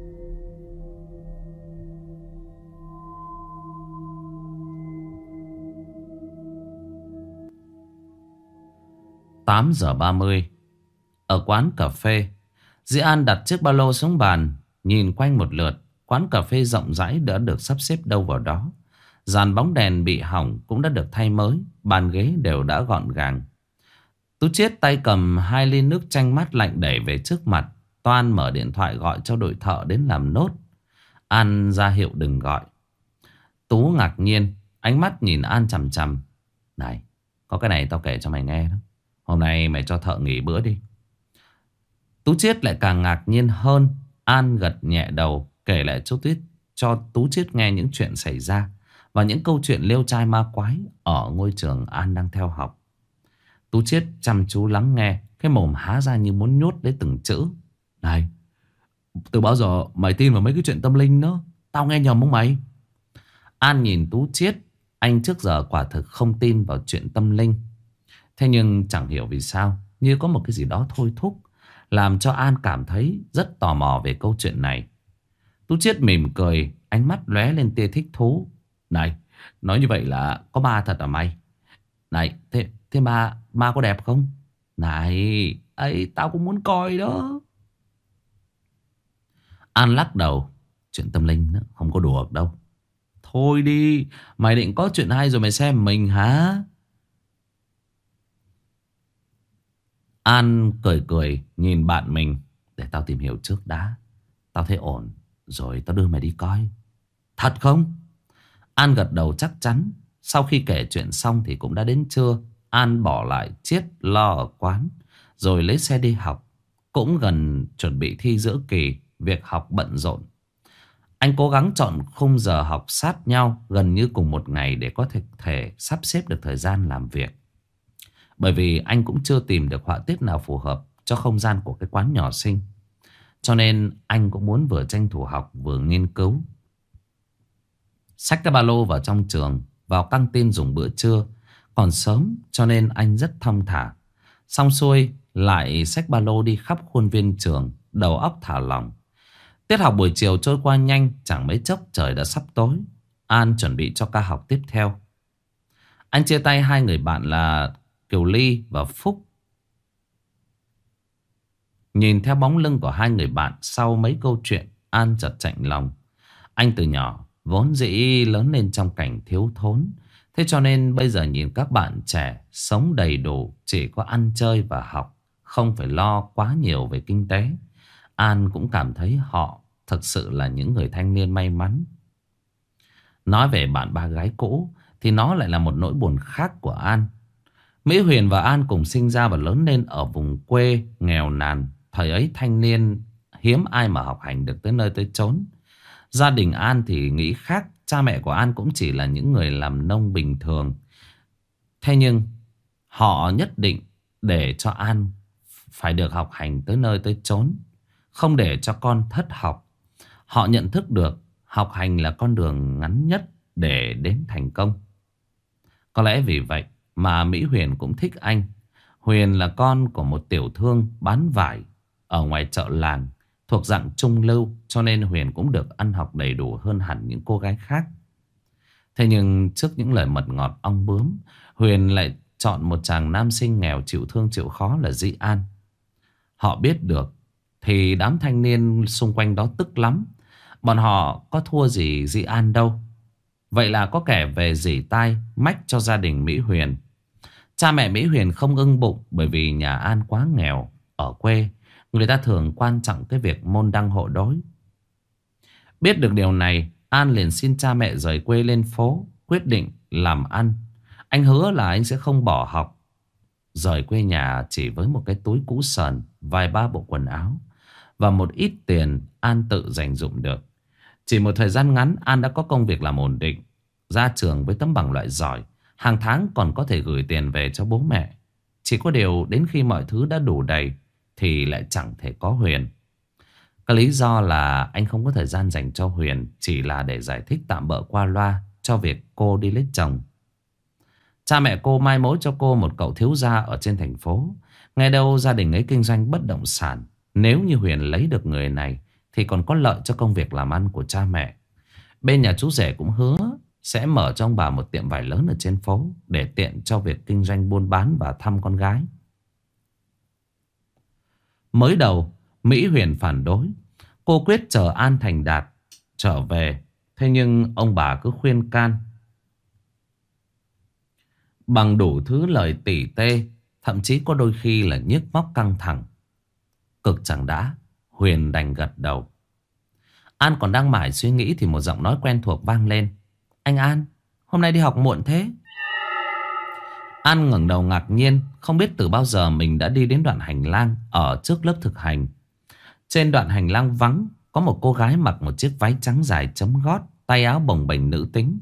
Tám giờ 30. Ở quán cà phê, Dĩ An đặt chiếc ba lô xuống bàn, nhìn quanh một lượt. Quán cà phê rộng rãi đã được sắp xếp đâu vào đó. Dàn bóng đèn bị hỏng cũng đã được thay mới. Bàn ghế đều đã gọn gàng. Tú Chiết tay cầm 2 ly nước chanh mát lạnh đẩy về trước mặt. Toan mở điện thoại gọi cho đội thợ đến làm nốt. An ra hiệu đừng gọi. Tú ngạc nhiên, ánh mắt nhìn An chằm chằm. Này, có cái này tao kể cho mày nghe đó. Hôm nay mày cho thợ nghỉ bữa đi. Tú Chiết lại càng ngạc nhiên hơn. An gật nhẹ đầu, kể lại cho Tú Chiết nghe những chuyện xảy ra và những câu chuyện liêu trai ma quái ở ngôi trường An đang theo học. Tú Chiết chăm chú lắng nghe, cái mồm há ra như muốn nhốt lấy từng chữ. Này, từ bao giờ mày tin vào mấy cái chuyện tâm linh đó? Tao nghe nhầm không mày? An nhìn Tú Chiết. Anh trước giờ quả thực không tin vào chuyện tâm linh. Thế nhưng chẳng hiểu vì sao, như có một cái gì đó thôi thúc, làm cho An cảm thấy rất tò mò về câu chuyện này. Tú Chiết mỉm cười, ánh mắt lóe lên tia thích thú. Này, nói như vậy là có ma thật à mày? Này, thế ma có đẹp không? Này, ấy tao cũng muốn coi đó. An lắc đầu. Chuyện tâm linh đó, không có đùa đâu. Thôi đi, mày định có chuyện hay rồi mày xem mình hả? An cười cười nhìn bạn mình. Để tao tìm hiểu trước đã. Tao thấy ổn, rồi tao đưa mày đi coi. Thật không? An gật đầu chắc chắn. Sau khi kể chuyện xong thì cũng đã đến trưa. An bỏ lại Chiết lo ở quán, rồi lấy xe đi học. Cũng gần chuẩn bị thi giữa kỳ, việc học bận rộn. Anh cố gắng chọn khung giờ học sát nhau, gần như cùng một ngày, để có thể sắp xếp được thời gian làm việc. Bởi vì anh cũng chưa tìm được họa tiết nào phù hợp cho không gian của cái quán nhỏ xinh. Cho nên anh cũng muốn vừa tranh thủ học vừa nghiên cứu. Xách cái ba lô vào trong trường, vào căng tin dùng bữa trưa. Còn sớm cho nên anh rất thong thả. Xong xuôi lại xách ba lô đi khắp khuôn viên trường, đầu óc thả lỏng. Tiết học buổi chiều trôi qua nhanh, chẳng mấy chốc trời đã sắp tối. An chuẩn bị cho ca học tiếp theo. Anh chia tay hai người bạn là Kiều Ly và Phúc. Nhìn theo bóng lưng của hai người bạn sau mấy câu chuyện, An chợt chạnh lòng. Anh từ nhỏ vốn dĩ lớn lên trong cảnh thiếu thốn. Thế cho nên bây giờ nhìn các bạn trẻ sống đầy đủ, chỉ có ăn chơi và học, không phải lo quá nhiều về kinh tế. An cũng cảm thấy họ thực sự là những người thanh niên may mắn. Nói về bạn ba gái cũ thì nó lại là một nỗi buồn khác của An. Mỹ Huyền và An cùng sinh ra và lớn lên ở vùng quê nghèo nàn. Thời ấy thanh niên hiếm ai mà học hành được tới nơi tới chốn. Gia đình An thì nghĩ khác. Cha mẹ của An cũng chỉ là những người làm nông bình thường. Thế nhưng họ nhất định để cho An phải được học hành tới nơi tới chốn, không để cho con thất học. Họ nhận thức được học hành là con đường ngắn nhất để đến thành công. Có lẽ vì vậy mà Mỹ Huyền cũng thích anh. Huyền là con của một tiểu thương bán vải ở ngoài chợ làng, thuộc dạng trung lưu, cho nên Huyền cũng được ăn học đầy đủ hơn hẳn những cô gái khác. Thế nhưng trước những lời mật ngọt ong bướm, Huyền lại chọn một chàng nam sinh nghèo chịu thương chịu khó là Dĩ An. Họ biết được thì đám thanh niên xung quanh đó tức lắm. Bọn họ có thua gì Dĩ An đâu. Vậy là có kẻ về rỉ tai mách cho gia đình Mỹ Huyền. Cha mẹ Mỹ Huyền không ưng bụng, bởi vì nhà An quá nghèo. Ở quê người ta thường quan trọng cái việc môn đăng hộ đối. Biết được điều này, An liền xin cha mẹ rời quê lên phố, quyết định làm ăn. Anh hứa là anh sẽ không bỏ học. Rời quê nhà chỉ với một cái túi cũ sờn, vài ba bộ quần áo và một ít tiền An tự dành dụm được. Chỉ một thời gian ngắn, An đã có công việc làm ổn định, ra trường với tấm bằng loại giỏi, hàng tháng còn có thể gửi tiền về cho bố mẹ. Chỉ có điều đến khi mọi thứ đã đủ đầy thì lại chẳng thể có Huyền. Cái lý do là anh không có thời gian dành cho Huyền, chỉ là để giải thích tạm bợ qua loa cho việc cô đi lấy chồng. Cha mẹ cô mai mối cho cô một cậu thiếu gia ở trên thành phố. Nghe đâu gia đình ấy kinh doanh bất động sản. Nếu như Huyền lấy được người này thì còn có lợi cho công việc làm ăn của cha mẹ. Bên nhà chú rể cũng hứa sẽ mở cho ông bà một tiệm vải lớn ở trên phố, để tiện cho việc kinh doanh buôn bán và thăm con gái. Mới đầu Mỹ Huyền phản đối. Cô quyết chờ An thành đạt trở về. Thế nhưng ông bà cứ khuyên can bằng đủ thứ lời tỉ tê, thậm chí có đôi khi là nhức móc căng thẳng. Cực chẳng đã, Huyền đành gật đầu. An còn đang mải suy nghĩ thì một giọng nói quen thuộc vang lên. Anh An, hôm nay đi học muộn thế? An ngẩng đầu ngạc nhiên, không biết từ bao giờ mình đã đi đến đoạn hành lang ở trước lớp thực hành. Trên đoạn hành lang vắng, có một cô gái mặc một chiếc váy trắng dài chấm gót, tay áo bồng bềnh nữ tính.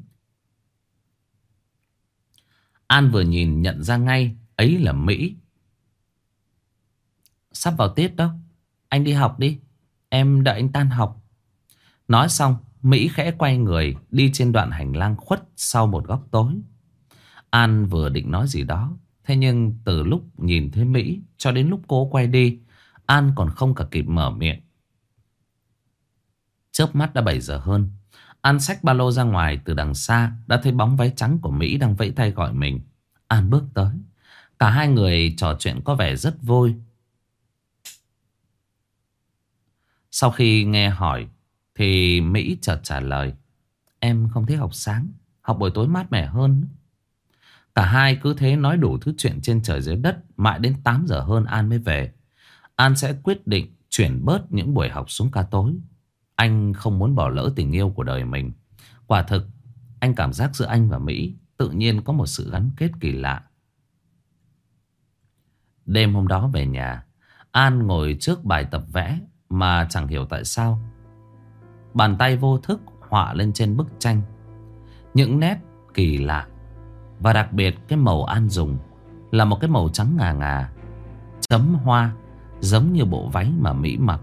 An vừa nhìn nhận ra ngay, ấy là Mỹ. Sắp vào tiết đó, anh đi học đi, em đợi anh tan học. Nói xong, Mỹ khẽ quay người đi trên đoạn hành lang khuất sau một góc tối. An vừa định nói gì đó, thế nhưng từ lúc nhìn thấy Mỹ cho đến lúc cô quay đi, An còn không cả kịp mở miệng. Chớp mắt đã 7 giờ hơn. An xách ba lô ra ngoài, từ đằng xa đã thấy bóng váy trắng của Mỹ đang vẫy tay gọi mình. An bước tới. Cả hai người trò chuyện có vẻ rất vui. Sau khi nghe hỏi thì Mỹ chợt trả lời. Em không thích học sáng, học buổi tối mát mẻ hơn. Cả hai cứ thế nói đủ thứ chuyện trên trời dưới đất. Mãi đến 8 giờ hơn An mới về. An sẽ quyết định chuyển bớt những buổi học xuống ca tối. Anh không muốn bỏ lỡ tình yêu của đời mình. Quả thực, anh cảm giác giữa anh và Mỹ tự nhiên có một sự gắn kết kỳ lạ. Đêm hôm đó về nhà, An ngồi trước bài tập vẽ mà chẳng hiểu tại sao bàn tay vô thức họa lên trên bức tranh những nét kỳ lạ. Và đặc biệt cái màu An dùng là một cái màu trắng ngà ngà, chấm hoa, giống như bộ váy mà Mỹ mặc.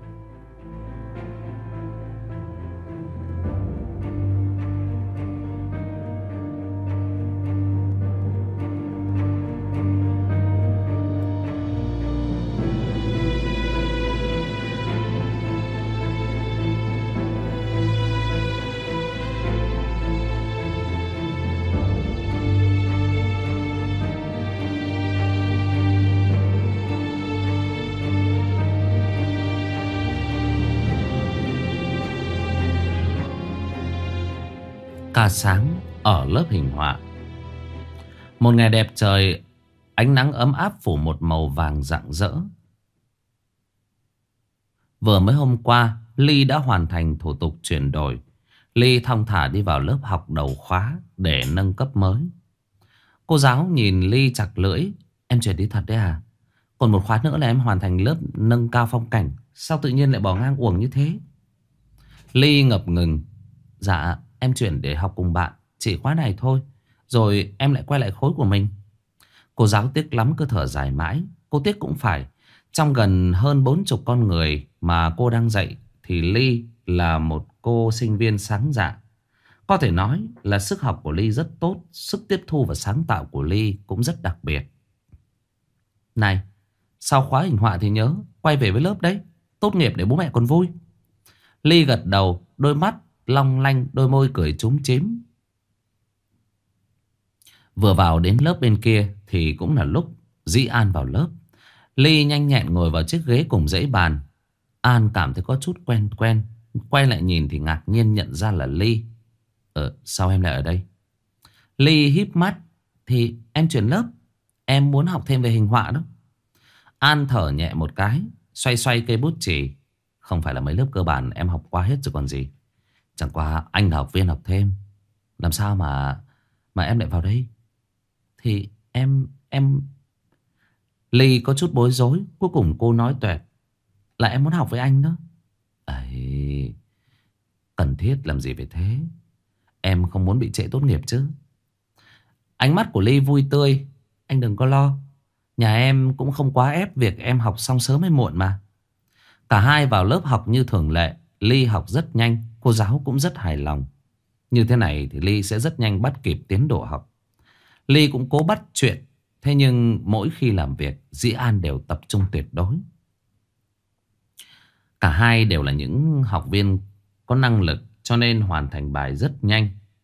Ca sáng ở lớp hình họa. Một ngày đẹp trời, ánh nắng ấm áp phủ một màu vàng rạng rỡ. Vừa mới hôm qua, Ly đã hoàn thành thủ tục chuyển đổi. Ly thong thả đi vào lớp học đầu khóa để nâng cấp mới. Cô giáo nhìn Ly chặt lưỡi. Em chuyển đi thật đấy à? Còn một khóa nữa là em hoàn thành lớp nâng cao phong cảnh. Sao tự nhiên lại bỏ ngang uổng như thế? Ly ngập ngừng. Dạ, em chuyển để học cùng bạn, chỉ khóa này thôi. Rồi em lại quay lại khối của mình. Cô giáo tiếc lắm cứ thở dài mãi. Cô tiếc cũng phải. Trong gần hơn 40 con người mà cô đang dạy thì Ly là một cô sinh viên sáng dạ. Có thể nói là sức học của Ly rất tốt. Sức tiếp thu và sáng tạo của Ly cũng rất đặc biệt. Này, sau khóa hình họa thì nhớ quay về với lớp đấy. Tốt nghiệp để bố mẹ còn vui. Ly gật đầu, đôi mắt long lanh, đôi môi cười chúm chím. Vừa vào đến lớp bên kia thì cũng là lúc Dĩ An vào lớp. Ly nhanh nhẹn ngồi vào chiếc ghế cùng dãy bàn. An cảm thấy có chút quen quen. Quay lại nhìn thì ngạc nhiên nhận ra là Ly. Sao em lại ở đây? Ly híp mắt. Thì em chuyển lớp, em muốn học thêm về hình họa đó. An thở nhẹ một cái, xoay xoay cây bút chì. Không phải là mấy lớp cơ bản em học qua hết rồi còn gì. Chẳng qua anh là học viên học thêm. Làm sao mà em lại vào đây? Thì em Ly có chút bối rối. Cuối cùng cô nói toẹt là em muốn học với anh đó. Ấy, cần thiết làm gì phải thế? Em không muốn bị trễ tốt nghiệp chứ? Ánh mắt của Ly vui tươi. Anh đừng có lo, nhà em cũng không quá ép việc em học xong sớm hay muộn mà. Cả hai vào lớp học như thường lệ. Ly học rất nhanh, cô giáo cũng rất hài lòng. Như thế này thì Ly sẽ rất nhanh bắt kịp tiến độ học. Ly cũng cố bắt chuyện. Thế nhưng mỗi khi làm việc, Dĩ An đều tập trung tuyệt đối. Cả hai đều là những học viên có năng lực, cho nên hoàn thành bài rất nhanh.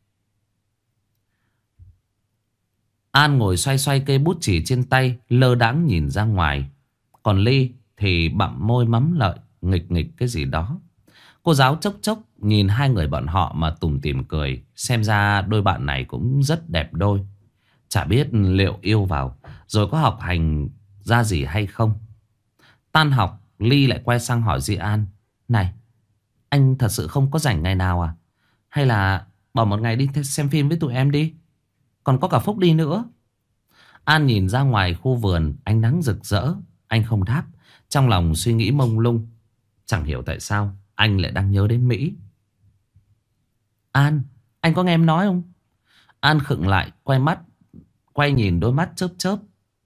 An ngồi xoay xoay cây bút chì trên tay, lơ đãng nhìn ra ngoài. Còn Ly thì bặm môi mắm lợi, nghịch nghịch cái gì đó. Cô giáo chốc chốc nhìn hai người bọn họ mà tủm tỉm cười. Xem ra đôi bạn này cũng rất đẹp đôi. Chả biết liệu yêu vào rồi có học hành ra gì hay không. Tan học, Ly lại quay sang hỏi Di An. Này, anh thật sự không có rảnh ngày nào à? Hay là bỏ một ngày đi xem phim với tụi em đi? Còn có cả Phúc đi nữa. An nhìn ra ngoài khu vườn, ánh nắng rực rỡ. Anh không đáp, trong lòng suy nghĩ mông lung. Chẳng hiểu tại sao anh lại đang nhớ đến Mỹ. An, anh có nghe em nói không? An khựng lại, quay nhìn đôi mắt chớp chớp.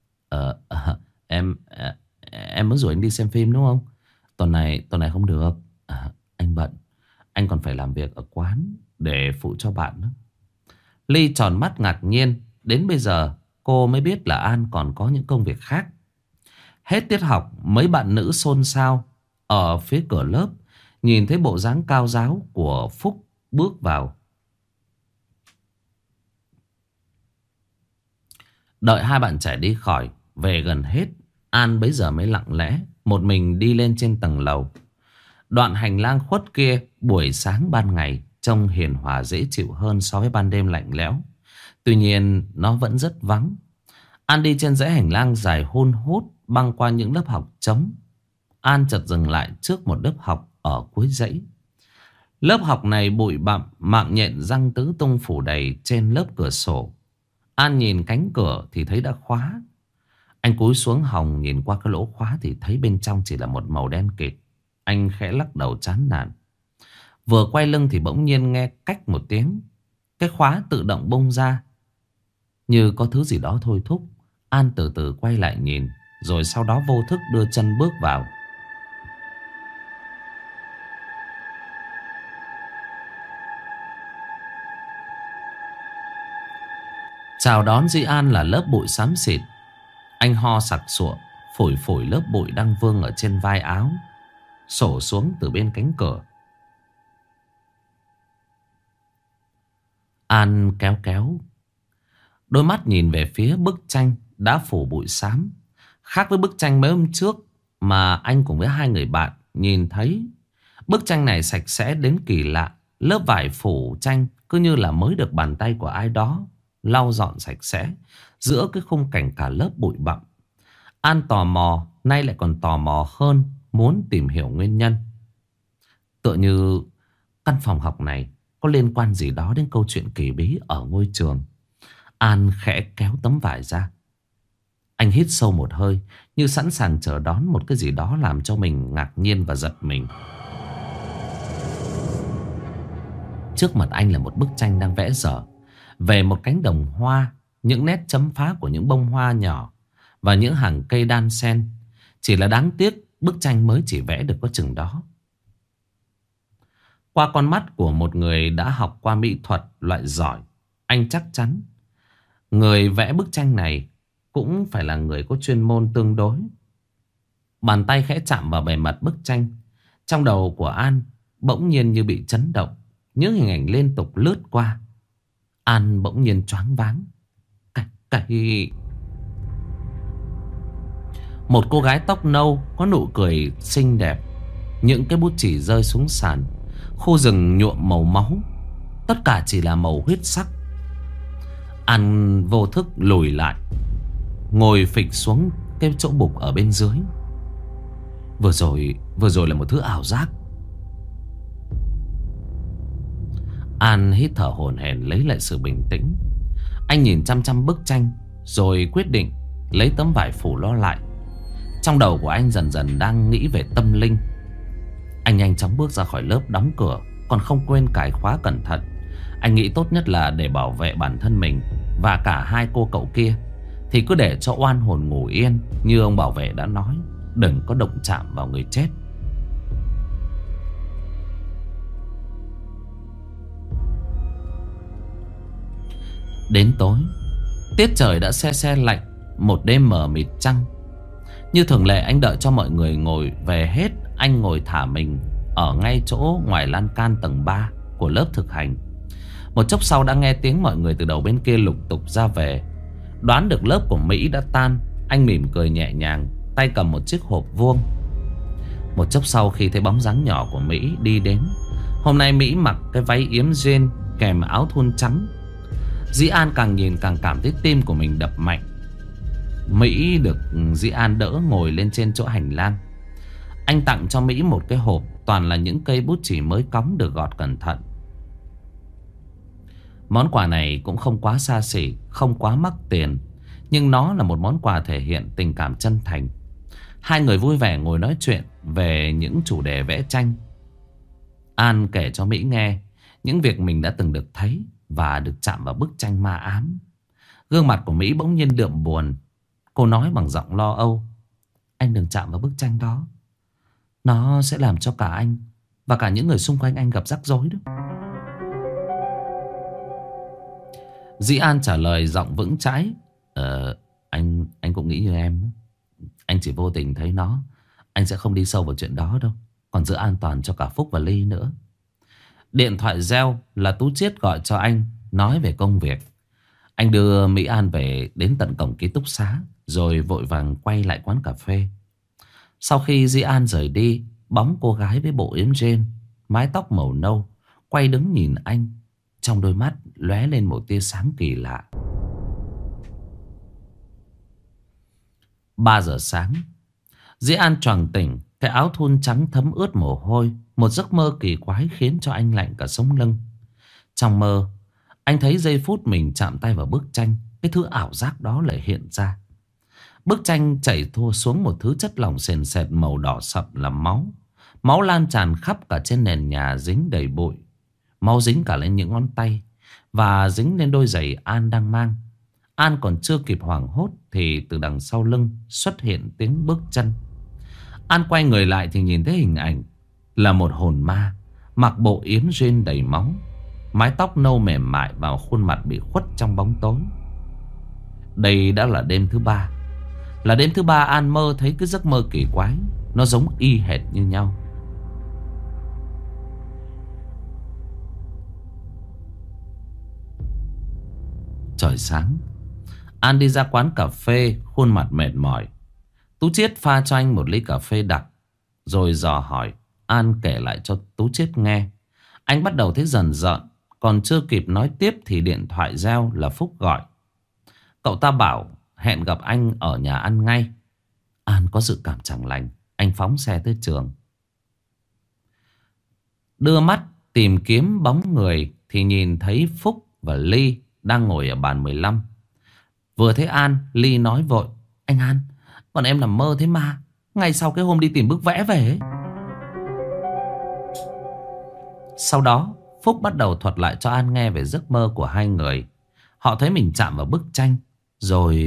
Em muốn rủ anh đi xem phim đúng không? Tuần này không được. Anh bận. Anh còn phải làm việc ở quán để phụ cho bạn nữa. Ly tròn mắt ngạc nhiên. Đến bây giờ cô mới biết là An còn có những công việc khác. Hết tiết học, mấy bạn nữ xôn xao ở phía cửa lớp. Nhìn thấy bộ dáng cao ráo của Phúc bước vào. Đợi hai bạn trẻ đi khỏi, về gần hết, An bấy giờ mới lặng lẽ một mình đi lên trên tầng lầu. Đoạn hành lang khuất kia, buổi sáng ban ngày trông hiền hòa dễ chịu hơn so với ban đêm lạnh lẽo. Tuy nhiên nó vẫn rất vắng. An đi trên dãy hành lang dài hun hút, băng qua những lớp học trống. An chợt dừng lại trước một lớp học ở cuối dãy. Lớp học này bụi bặm, mạng nhện răng tứ tung phủ đầy trên lớp cửa sổ. An nhìn cánh cửa thì thấy đã khóa. Anh cúi xuống hòng nhìn qua cái lỗ khóa thì thấy bên trong chỉ là một màu đen kịt. Anh khẽ lắc đầu chán nản. Vừa quay lưng thì bỗng nhiên nghe cách một tiếng. Cái khóa tự động bung ra, như có thứ gì đó thôi thúc. An từ từ quay lại nhìn, rồi sau đó vô thức đưa chân bước vào. Chào đón Di An là lớp bụi xám xịt. Anh ho sặc sụa, phủi phủi lớp bụi đang vương ở trên vai áo, xổ xuống từ bên cánh cửa. An kéo kéo đôi mắt nhìn về phía bức tranh đã phủ bụi xám. Khác với bức tranh mấy hôm trước mà anh cùng với hai người bạn nhìn thấy, bức tranh này sạch sẽ đến kỳ lạ. Lớp vải phủ tranh cứ như là mới được bàn tay của ai đó lau dọn sạch sẽ giữa cái khung cảnh cả lớp bụi bặm. An tò mò, nay lại còn tò mò hơn, muốn tìm hiểu nguyên nhân. Tựa như căn phòng học này có liên quan gì đó đến câu chuyện kỳ bí ở ngôi trường. An khẽ kéo tấm vải ra. Anh hít sâu một hơi, như sẵn sàng chờ đón một cái gì đó làm cho mình ngạc nhiên và giật mình. Trước mặt anh là một bức tranh đang vẽ dở về một cánh đồng hoa, những nét chấm phá của những bông hoa nhỏ và những hàng cây đan xen. Chỉ là đáng tiếc bức tranh mới chỉ vẽ được có chừng đó. Qua con mắt của một người đã học qua mỹ thuật loại giỏi, anh chắc chắn người vẽ bức tranh này cũng phải là người có chuyên môn tương đối. Bàn tay khẽ chạm vào bề mặt bức tranh. Trong đầu của An bỗng nhiên như bị chấn động. Những hình ảnh liên tục lướt qua. An bỗng nhiên choáng váng. Một cô gái tóc nâu có nụ cười xinh đẹp. Những cái bút chì rơi xuống sàn. Khu rừng nhuộm màu máu. Tất cả chỉ là màu huyết sắc. An vô thức lùi lại, ngồi phịch xuống cái chỗ bục ở bên dưới. Vừa rồi là một thứ ảo giác. An hít thở hổn hển lấy lại sự bình tĩnh. Anh nhìn chăm chăm bức tranh, rồi quyết định lấy tấm vải phủ nó lại. Trong đầu của anh dần dần đang nghĩ về tâm linh. Anh nhanh chóng bước ra khỏi lớp, đóng cửa, còn không quên cài khóa cẩn thận. Anh nghĩ tốt nhất là để bảo vệ bản thân mình và cả hai cô cậu kia thì cứ để cho oan hồn ngủ yên. Như ông bảo vệ đã nói, đừng có động chạm vào người chết. Đến tối, tiết trời đã se se lạnh. Một đêm mờ mịt trăng. Như thường lệ, anh đợi cho mọi người ngồi về hết. Anh ngồi thả mình ở ngay chỗ ngoài lan can tầng 3 của lớp thực hành. Một chốc sau đã nghe tiếng mọi người từ đầu bên kia lục tục ra về. Đoán được lớp của Mỹ đã tan, anh mỉm cười nhẹ nhàng, tay cầm một chiếc hộp vuông. Một chốc sau khi thấy bóng dáng nhỏ của Mỹ đi đến. Hôm nay Mỹ mặc cái váy yếm jean kèm áo thun trắng. Dĩ An càng nhìn càng cảm thấy tim của mình đập mạnh. Mỹ được Dĩ An đỡ ngồi lên trên chỗ hành lang. Anh tặng cho Mỹ một cái hộp toàn là những cây bút chì mới cóng được gọt cẩn thận. Món quà này cũng không quá xa xỉ, không quá mắc tiền, nhưng nó là một món quà thể hiện tình cảm chân thành. Hai người vui vẻ ngồi nói chuyện về những chủ đề vẽ tranh. An kể cho Mỹ nghe những việc mình đã từng được thấy và được chạm vào bức tranh ma ám. Gương mặt của Mỹ bỗng nhiên đượm buồn. Cô nói bằng giọng lo âu: anh đừng chạm vào bức tranh đó. Nó sẽ làm cho cả anh và cả những người xung quanh anh gặp rắc rối đó. Dĩ An trả lời giọng vững chãi: anh cũng nghĩ như em. Anh chỉ vô tình thấy nó. Anh sẽ không đi sâu vào chuyện đó đâu. Còn giữ an toàn cho cả Phúc và Ly nữa. Điện thoại reo là Tú Chiết gọi cho anh, nói về công việc. Anh đưa Mỹ An về đến tận cổng ký túc xá, rồi vội vàng quay lại quán cà phê. Sau khi Dĩ An rời đi, bóng cô gái với bộ yếm jean, mái tóc màu nâu quay đứng nhìn anh. Trong đôi mắt lóe lên một tia sáng kỳ lạ. 3 giờ sáng, Dĩ An choàng tỉnh, cái áo thun trắng thấm ướt mồ hôi, một giấc mơ kỳ quái khiến cho anh lạnh cả sống lưng. Trong mơ, anh thấy giây phút mình chạm tay vào bức tranh, cái thứ ảo giác đó lại hiện ra. Bức tranh chảy thua xuống một thứ chất lỏng sền sệt màu đỏ sậm là máu. Máu lan tràn khắp cả trên nền nhà dính đầy bụi. Máu dính cả lên những ngón tay và dính lên đôi giày An đang mang. An còn chưa kịp hoảng hốt thì từ đằng sau lưng xuất hiện tiếng bước chân. An quay người lại thì nhìn thấy hình ảnh là một hồn ma mặc bộ yếm jean đầy máu, mái tóc nâu mềm mại và khuôn mặt bị khuất trong bóng tối. Đây đã là đêm thứ ba. Là đêm thứ ba An mơ thấy cái giấc mơ kỳ quái. Nó giống y hệt như nhau. Trời sáng, An đi ra quán cà phê, khuôn mặt mệt mỏi. Tú Chiết pha cho anh một ly cà phê đặc, rồi dò hỏi. An kể lại cho Tú Chiết nghe. Anh bắt đầu thấy dần dợn. Còn chưa kịp nói tiếp thì điện thoại reo là Phúc gọi. Cậu ta bảo hẹn gặp anh ở nhà ăn ngay. An có dự cảm chẳng lành. Anh phóng xe tới trường. Đưa mắt tìm kiếm bóng người thì nhìn thấy Phúc và Ly đang ngồi ở bàn 15. Vừa thấy An, Ly nói vội. Anh An, bọn em nằm mơ thấy ma ngay sau cái hôm đi tìm bức vẽ về ấy. Sau đó Phúc bắt đầu thuật lại cho An nghe về giấc mơ của hai người. Họ thấy mình chạm vào bức tranh. Rồi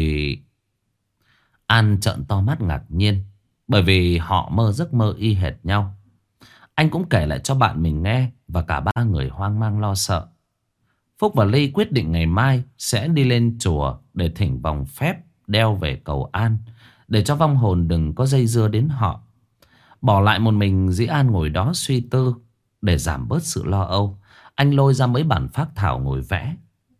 An trợn to mắt ngạc nhiên, bởi vì họ mơ giấc mơ y hệt nhau. Anh cũng kể lại cho bạn mình nghe, và cả ba người hoang mang lo sợ. Phúc và Ly quyết định ngày mai sẽ đi lên chùa để thỉnh vòng phép đeo về cầu An, để cho vong hồn đừng có dây dưa đến họ. Bỏ lại một mình Dĩ An ngồi đó suy tư. Để giảm bớt sự lo âu, anh lôi ra mấy bản phác thảo ngồi vẽ.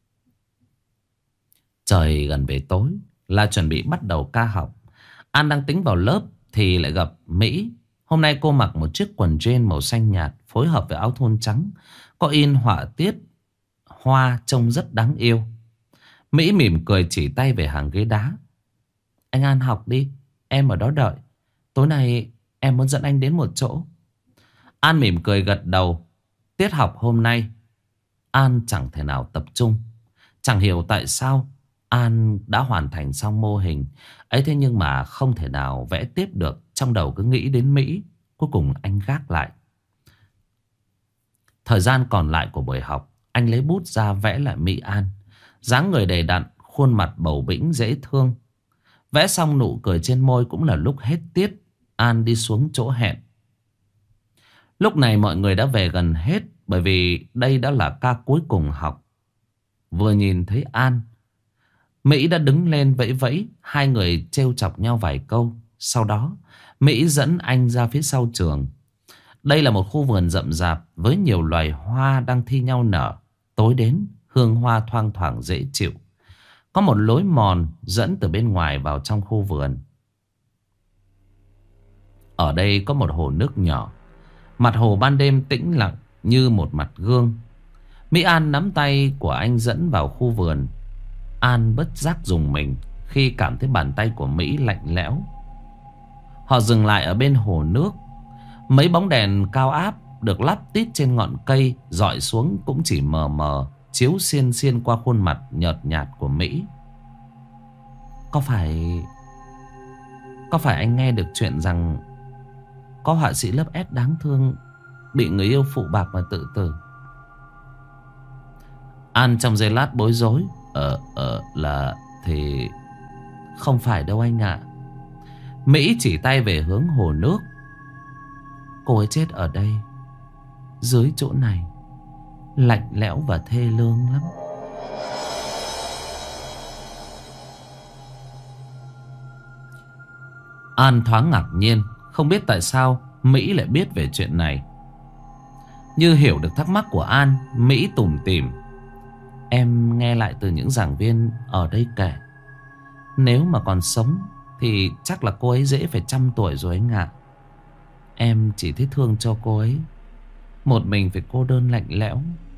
Trời gần về tối là chuẩn bị bắt đầu ca học. An đang tính vào lớp thì lại gặp Mỹ. Hôm nay cô mặc một chiếc quần jean màu xanh nhạt phối hợp với áo thun trắng, có in họa tiết hoa trông rất đáng yêu. Mỹ mỉm cười chỉ tay về hàng ghế đá. Anh An học đi, em ở đó đợi. Tối nay em muốn dẫn anh đến một chỗ. An mỉm cười gật đầu. Tiết học hôm nay An chẳng thể nào tập trung. Chẳng hiểu tại sao An đã hoàn thành xong mô hình ấy, thế nhưng mà không thể nào vẽ tiếp được. Trong đầu cứ nghĩ đến Mỹ. Cuối cùng anh gác lại. Thời gian còn lại của buổi học, anh lấy bút ra vẽ lại Mỹ An. Dáng người đầy đặn, khuôn mặt bầu bĩnh dễ thương. Vẽ xong nụ cười trên môi cũng là lúc hết tiết. An đi xuống chỗ hẹn. Lúc này mọi người đã về gần hết, bởi vì đây đã là ca cuối cùng học. Vừa nhìn thấy An, Mỹ đã đứng lên vẫy vẫy. Hai người trêu chọc nhau vài câu. Sau đó Mỹ dẫn anh ra phía sau trường. Đây là một khu vườn rậm rạp với nhiều loài hoa đang thi nhau nở. Tối đến hương hoa thoang thoảng dễ chịu. Có một lối mòn dẫn từ bên ngoài vào trong khu vườn. Ở đây có một hồ nước nhỏ. Mặt hồ ban đêm tĩnh lặng như một mặt gương. Mỹ An nắm tay của anh dẫn vào khu vườn. An bất giác rùng mình khi cảm thấy bàn tay của Mỹ lạnh lẽo. Họ dừng lại ở bên hồ nước. Mấy bóng đèn cao áp được lắp tít trên ngọn cây dọi xuống cũng chỉ mờ mờ, chiếu xiên xiên qua khuôn mặt nhợt nhạt của Mỹ. Có phải anh nghe được chuyện rằng có họa sĩ lớp S đáng thương bị người yêu phụ bạc mà tự tử? An trong giây lát bối rối. Là thì không phải đâu anh ạ. Mỹ chỉ tay về hướng hồ nước. Cô ấy chết ở đây, dưới chỗ này. Lạnh lẽo và thê lương lắm. An thoáng ngạc nhiên, không biết tại sao Mỹ lại biết về chuyện này. Như hiểu được thắc mắc của An, Mỹ tủm tỉm. Em nghe lại từ những giảng viên ở đây kể. Nếu mà còn sống thì chắc là cô ấy dễ phải 100 tuổi rồi anh ạ. Em chỉ thấy thương cho cô ấy, một mình phải cô đơn lạnh lẽo.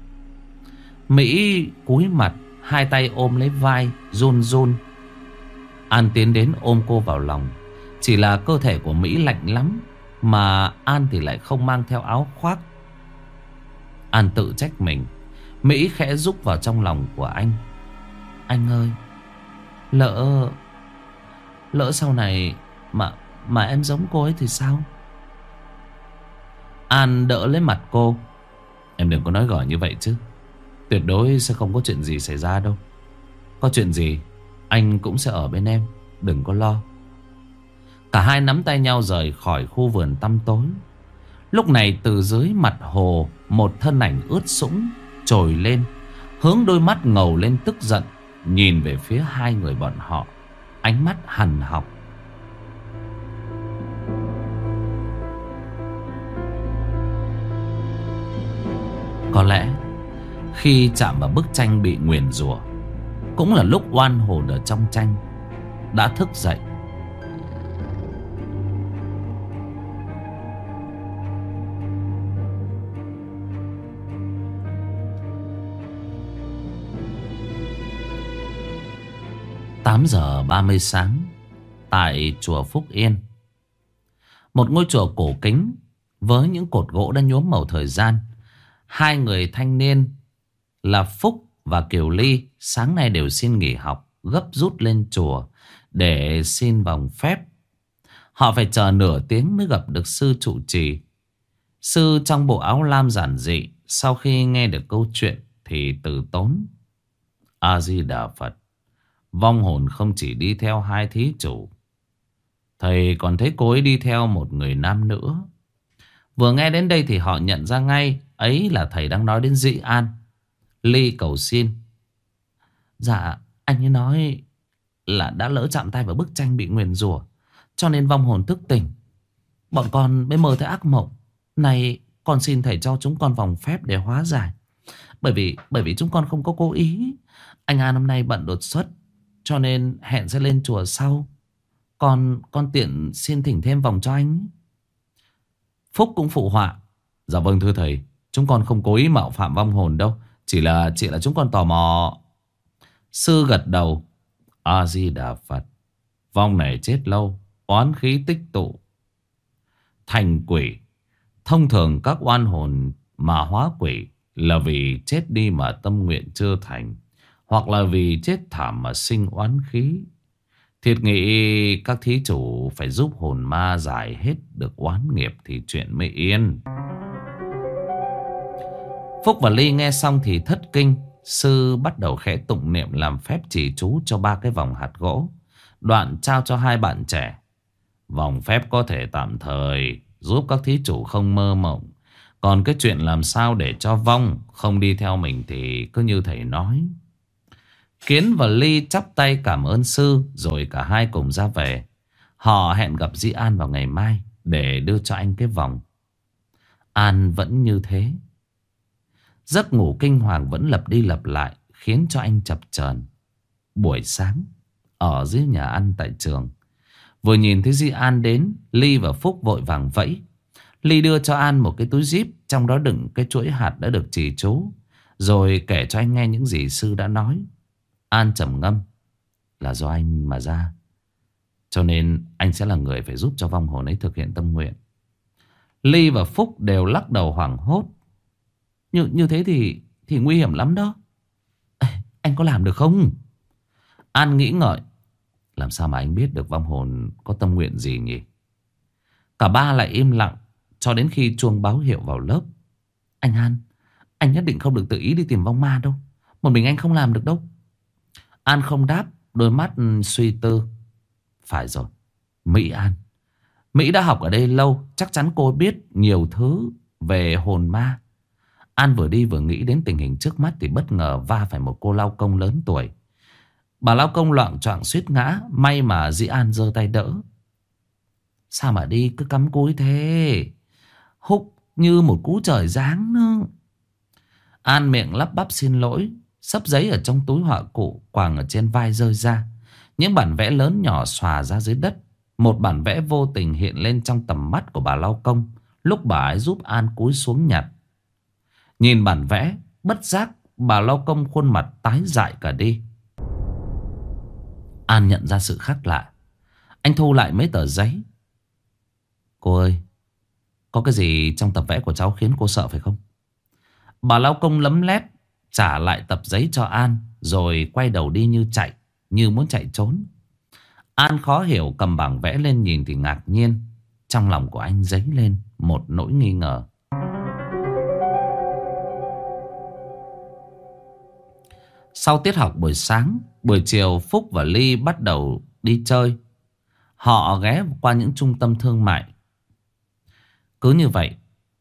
Mỹ cúi mặt, hai tay ôm lấy vai, run run. An tiến đến ôm cô vào lòng. Chỉ là cơ thể của Mỹ lạnh lắm. Mà An thì lại không mang theo áo khoác. An tự trách mình. Mỹ khẽ rúc vào trong lòng của anh. Anh ơi, Lỡ Lỡ sau này mà em giống cô ấy thì sao? An đỡ lấy mặt cô. Em đừng có nói gở như vậy chứ. Tuyệt đối sẽ không có chuyện gì xảy ra đâu. Có chuyện gì anh cũng sẽ ở bên em, đừng có lo. Cả hai nắm tay nhau rời khỏi khu vườn tăm tối. Lúc này từ dưới mặt hồ, một thân ảnh ướt sũng trồi lên, hướng đôi mắt ngầu lên tức giận, nhìn về phía hai người bọn họ, ánh mắt hằn học. Có lẽ khi chạm vào bức tranh bị nguyền rủa, cũng là lúc oan hồn ở trong tranh đã thức dậy. Tám giờ 30 sáng, tại chùa Phúc Yên, một ngôi chùa cổ kính với những cột gỗ đã nhuốm màu thời gian. Hai người thanh niên là Phúc và Kiều Ly sáng nay đều xin nghỉ học, gấp rút lên chùa để xin vòng phép. Họ phải chờ nửa tiếng mới gặp được sư trụ trì. Sư trong bộ áo lam giản dị, sau khi nghe được câu chuyện thì từ tốn. A Di Đà Phật, vong hồn không chỉ đi theo hai thí chủ, thầy còn thấy cô ấy đi theo một người nam nữa. Vừa nghe đến đây thì họ nhận ra ngay ấy là thầy đang nói đến Dĩ An. Ly cầu xin. Dạ, anh ấy nói là đã lỡ chạm tay vào bức tranh bị nguyền rủa, cho nên vong hồn thức tỉnh. Bọn con mới mơ thấy ác mộng. Này, con xin thầy cho chúng con vòng phép để hóa giải. Bởi vì chúng con không có cố ý. Anh An hôm nay bận đột xuất, cho nên hẹn sẽ lên chùa sau. Con tiện xin thỉnh thêm vòng cho anh. Phúc cũng phụ họa. Dạ vâng thưa thầy, chúng con không cố ý mạo phạm vong hồn đâu. Chỉ là chúng con tò mò. Sư gật đầu. A Di Đà Phật, vong này chết lâu, oán khí tích tụ thành quỷ. Thông thường các oan hồn mà hóa quỷ là vì chết đi mà tâm nguyện chưa thành, hoặc là vì chết thảm mà sinh oán khí. Thiệt nghĩ các thí chủ phải giúp hồn ma giải hết được oán nghiệp thì chuyện mới yên. Phúc và Ly nghe xong thì thất kinh. Sư bắt đầu khẽ tụng niệm làm phép trì chú cho 3 cái vòng hạt gỗ, đoạn trao cho hai bạn trẻ. Vòng phép có thể tạm thời giúp các thí chủ không mơ mộng, còn cái chuyện làm sao để cho vong không đi theo mình thì cứ như thầy nói. Kiến và Ly chắp tay cảm ơn sư, rồi cả hai cùng ra về. Họ hẹn gặp Dĩ An vào ngày mai để đưa cho anh cái vòng. An vẫn như thế. Giấc ngủ kinh hoàng vẫn lặp đi lặp lại, khiến cho anh chập chờn. Buổi sáng, ở dưới nhà ăn tại trường, vừa nhìn thấy Dĩ An đến, Ly và Phúc vội vàng vẫy. Ly đưa cho An một cái túi zip, trong đó đựng cái chuỗi hạt đã được trì chú, rồi kể cho anh nghe những gì sư đã nói. An trầm ngâm. Là do anh mà ra, cho nên anh sẽ là người phải giúp cho vong hồn ấy thực hiện tâm nguyện. Ly và Phúc đều lắc đầu hoảng hốt. Như thế thì nguy hiểm lắm đó. Ê, anh có làm được không? An nghĩ ngợi. Làm sao mà anh biết được vong hồn có tâm nguyện gì nhỉ? Cả ba lại im lặng cho đến khi chuông báo hiệu vào lớp. Anh An, anh nhất định không được tự ý đi tìm vong ma đâu. Một mình anh không làm được đâu. An không đáp, đôi mắt suy tư. Phải rồi, Mỹ An. Mỹ đã học ở đây lâu, chắc chắn cô biết nhiều thứ về hồn ma. An vừa đi vừa nghĩ đến tình hình trước mắt thì bất ngờ va phải một cô lao công lớn tuổi. Bà lao công loạng choạng suýt ngã, may mà Dĩ An giơ tay đỡ. Sao mà đi cứ cắm cúi thế? Húc như một cú trời giáng nữa. An miệng lắp bắp xin lỗi. Sấp giấy ở trong túi họa cụ quàng ở trên vai rơi ra. Những bản vẽ lớn nhỏ xòa ra dưới đất. Một bản vẽ vô tình hiện lên trong tầm mắt của bà lao công lúc bà ấy giúp An cúi xuống nhặt. Nhìn bản vẽ, bất giác bà lao công khuôn mặt tái dại cả đi. An nhận ra sự khác lạ. Anh thu lại mấy tờ giấy. Cô ơi, Có cái gì trong tập vẽ của cháu khiến cô sợ phải không? Bà lao công lấm lét trả lại tập giấy cho An, rồi quay đầu đi như chạy, như muốn chạy trốn. An khó hiểu cầm bảng vẽ lên nhìn thì ngạc nhiên. Trong lòng của anh dấy lên một nỗi nghi ngờ. Sau tiết học buổi sáng, buổi chiều Phúc và Ly bắt đầu đi chơi. Họ ghé qua những trung tâm thương mại. Cứ như vậy,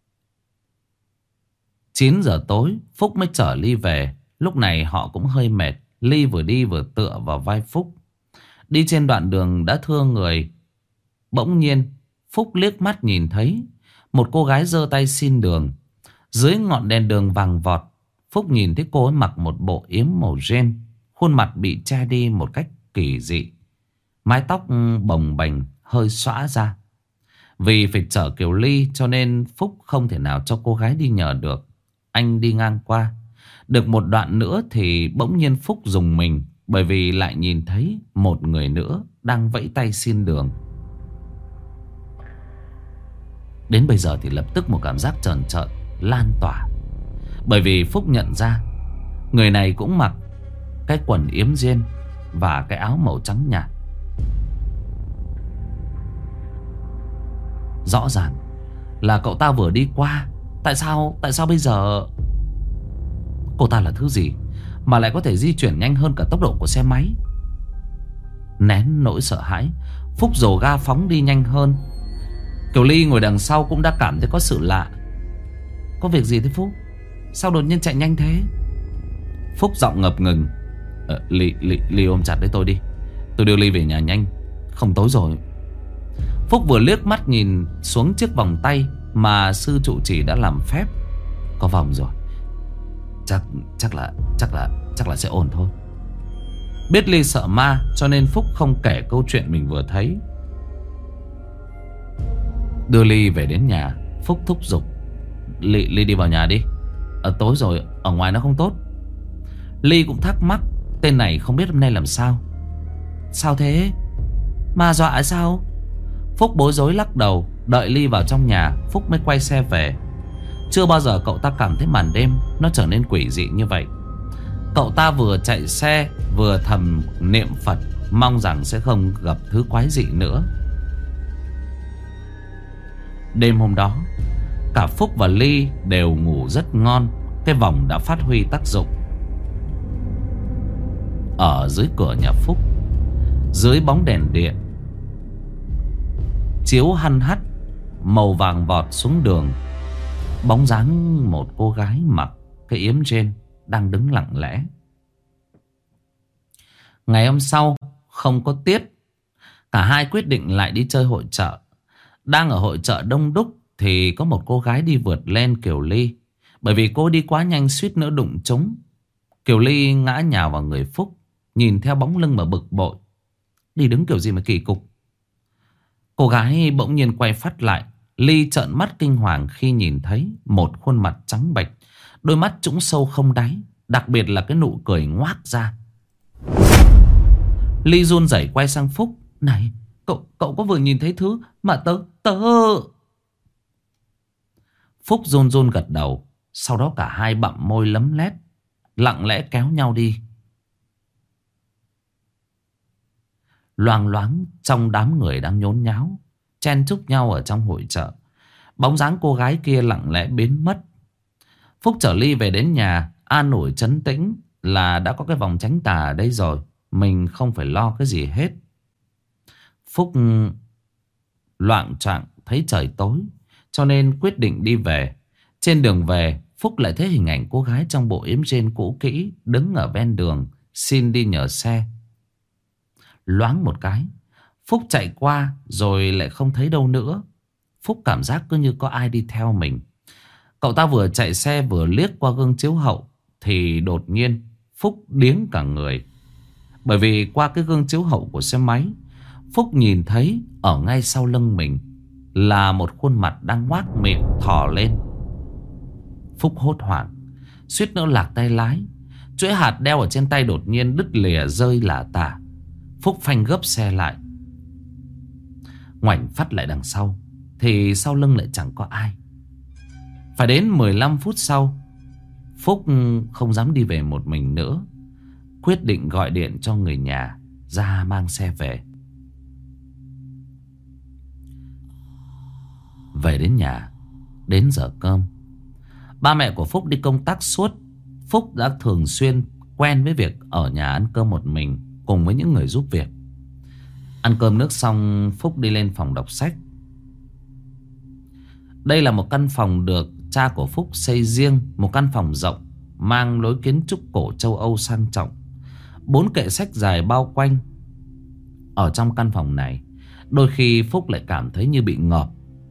9 giờ tối Phúc mới chở Ly về. Lúc này họ cũng hơi mệt. Ly vừa đi vừa tựa vào vai Phúc. Đi trên đoạn đường đã thưa người. Bỗng nhiên Phúc liếc mắt nhìn thấy một cô gái giơ tay xin đường. Dưới ngọn đèn đường vàng vọt, Phúc nhìn thấy cô ấy mặc một bộ yếm màu ren, khuôn mặt bị che đi một cách kỳ dị. Mái tóc bồng bềnh hơi xõa ra. Vì phải chở Kiều Ly cho nên Phúc không thể nào cho cô gái đi nhờ được. Anh đi ngang qua được một đoạn nữa thì bỗng nhiên Phúc rùng mình, bởi vì lại nhìn thấy một người nữa đang vẫy tay xin đường. Đến bây giờ thì lập tức một cảm giác trờn trợn lan tỏa. Bởi vì Phúc nhận ra người này cũng mặc cái quần yếm jean và cái áo màu trắng nhạt. Rõ ràng là cậu ta vừa đi qua. Tại sao bây giờ? Cô ta là thứ gì mà lại có thể di chuyển nhanh hơn cả tốc độ của xe máy? Nén nỗi sợ hãi, Phúc dồ ga phóng đi nhanh hơn. Kiều Ly ngồi đằng sau cũng đã cảm thấy có sự lạ. Có việc gì thế Phúc? Sao đột nhiên chạy nhanh thế? Phúc giọng ngập ngừng. Ly ôm chặt lấy tôi đi. Tôi đưa Ly về nhà nhanh, không tối rồi. Phúc vừa liếc mắt nhìn xuống chiếc vòng tay mà sư trụ trì đã làm phép. Có vòng rồi, chắc là sẽ ổn thôi. Biết Ly sợ ma cho nên Phúc không kể câu chuyện mình vừa thấy. Đưa Ly về đến nhà, Phúc thúc giục. Ly đi vào nhà đi, tối rồi ở ngoài nó không tốt. Ly cũng thắc mắc, tên này không biết hôm nay làm sao. Sao thế? Ma dọa sao? Phúc bối rối lắc đầu. Đợi Ly vào trong nhà, Phúc mới quay xe về. Chưa bao giờ cậu ta cảm thấy màn đêm nó trở nên quỷ dị như vậy. Cậu ta vừa chạy xe vừa thầm niệm Phật, mong rằng sẽ không gặp thứ quái dị nữa. Đêm hôm đó, cả Phúc và Ly đều ngủ rất ngon. Cái vòng đã phát huy tác dụng. Ở dưới cửa nhà Phúc, dưới bóng đèn điện chiếu hăn hắt màu vàng vọt xuống đường, bóng dáng một cô gái mặc cái yếm jean đang đứng lặng lẽ. Ngày hôm sau không có tiết, cả hai quyết định lại đi chơi hội chợ. Đang ở hội chợ đông đúc thì có một cô gái đi vượt lên Kiều Ly. Bởi vì cô đi quá nhanh suýt nữa đụng trúng. Kiều Ly ngã nhào vào người Phúc, nhìn theo bóng lưng mà bực bội. Đi đứng kiểu gì mà kỳ cục. Cô gái bỗng nhiên quay phát lại. Ly trợn mắt kinh hoàng khi nhìn thấy một khuôn mặt trắng bệch, đôi mắt trũng sâu không đáy, đặc biệt là cái nụ cười ngoác ra. Ly run rẩy quay sang Phúc. Này, cậu có vừa nhìn thấy thứ mà tớ... Phúc run run gật đầu. Sau đó cả hai bặm môi lấm lét, lặng lẽ kéo nhau đi. Loang loáng trong đám người đang nhốn nháo chen chúc nhau ở trong hội chợ, bóng dáng cô gái kia lặng lẽ biến mất. Phúc chở Ly về đến nhà, an ủi trấn tĩnh là đã có cái vòng tránh tà ở đây rồi, mình không phải lo cái gì hết. Phúc loạng choạng thấy trời tối cho nên quyết định đi về. Trên đường về, Phúc lại thấy hình ảnh cô gái trong bộ yếm jean cũ kỹ đứng ở ven đường xin đi nhờ xe. Loáng một cái, Phúc chạy qua rồi lại không thấy đâu nữa. Phúc cảm giác cứ như có ai đi theo mình. Cậu ta vừa chạy xe vừa liếc qua gương chiếu hậu thì đột nhiên Phúc điếng cả người. Bởi vì qua cái gương chiếu hậu của xe máy, Phúc nhìn thấy ở ngay sau lưng mình là một khuôn mặt đang ngoác miệng thò lên. Phúc hốt hoảng, suýt nữa lạc tay lái. Chuỗi hạt đeo ở trên tay đột nhiên đứt lìa rơi lả tả. Phúc phanh gấp xe lại, ngoảnh phát lại đằng sau thì sau lưng lại chẳng có ai. Phải đến 15 phút sau, Phúc không dám đi về một mình nữa, quyết định gọi điện cho người nhà ra mang xe về. Về đến nhà, đến giờ cơm. Ba mẹ của Phúc đi công tác suốt. Phúc đã thường xuyên quen với việc ở nhà ăn cơm một mình cùng với những người giúp việc. Ăn cơm nước xong, Phúc đi lên phòng đọc sách. Đây là một căn phòng được cha của Phúc xây riêng, một căn phòng rộng mang lối kiến trúc cổ châu Âu sang trọng. 4 kệ sách dài bao quanh. Ở trong căn phòng này, đôi khi Phúc lại cảm thấy như bị ngợp.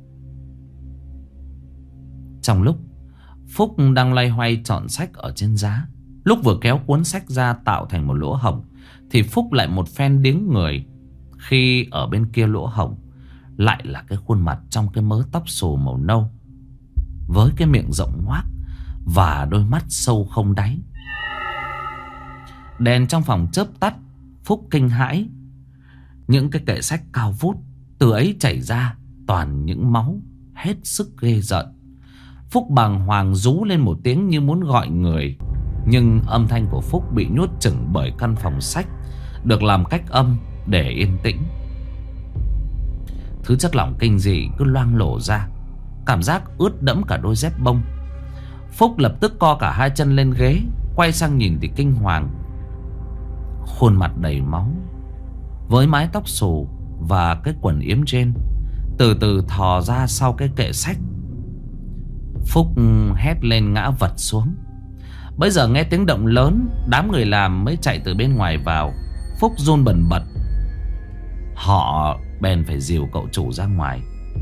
Trong lúc Phúc đang loay hoay chọn sách ở trên giá, lúc vừa kéo cuốn sách ra tạo thành một lỗ hổng, thì Phúc lại một phen điếng người khi ở bên kia lỗ hổng lại là cái khuôn mặt trong cái mớ tóc xù màu nâu, với cái miệng rộng ngoác và đôi mắt sâu không đáy. Đèn trong phòng chớp tắt, Phúc kinh hãi. Những cái kệ sách cao vút, từ ấy chảy ra toàn những máu, hết sức ghê rợn. Phúc bàng hoàng rú lên một tiếng như muốn gọi người, nhưng âm thanh của Phúc bị nhốt chửng bởi căn phòng sách được làm cách âm để yên tĩnh. Thứ chất lỏng kinh dị cứ loang lổ ra, cảm giác ướt đẫm cả đôi dép bông. Phúc lập tức co cả hai chân lên ghế, quay sang nhìn thì kinh hoàng. Khuôn mặt đầy máu, với mái tóc xù và cái quần yếm trên, từ từ thò ra sau cái kệ sách. Phúc hét lên ngã vật xuống. Bây giờ nghe tiếng động lớn, đám người làm mới chạy từ bên ngoài vào. Phúc run bần bật. Họ bèn phải dìu cậu chủ ra ngoài.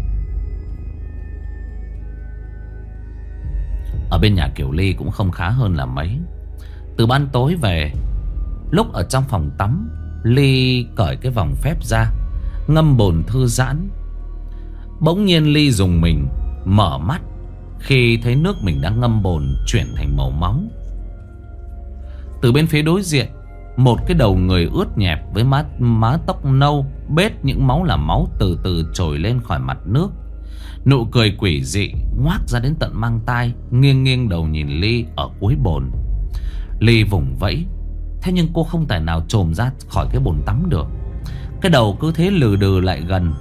Ở bên nhà Kiều Ly cũng không khá hơn là mấy. Từ ban tối về, lúc ở trong phòng tắm, Ly cởi cái vòng phép ra, ngâm bồn thư giãn. Bỗng nhiên Ly rùng mình, mở mắt khi thấy nước mình đang ngâm bồn chuyển thành màu máu. Từ bên phía đối diện, một cái đầu người ướt nhẹp với má tóc nâu bết những máu là máu từ từ trồi lên khỏi mặt nước. Nụ cười quỷ dị ngoác ra đến tận mang tai, nghiêng nghiêng đầu nhìn Ly ở cuối bồn. Ly vùng vẫy, thế nhưng cô không thể nào chồm ra khỏi cái bồn tắm được. Cái đầu cứ thế lừ đừ lại gần.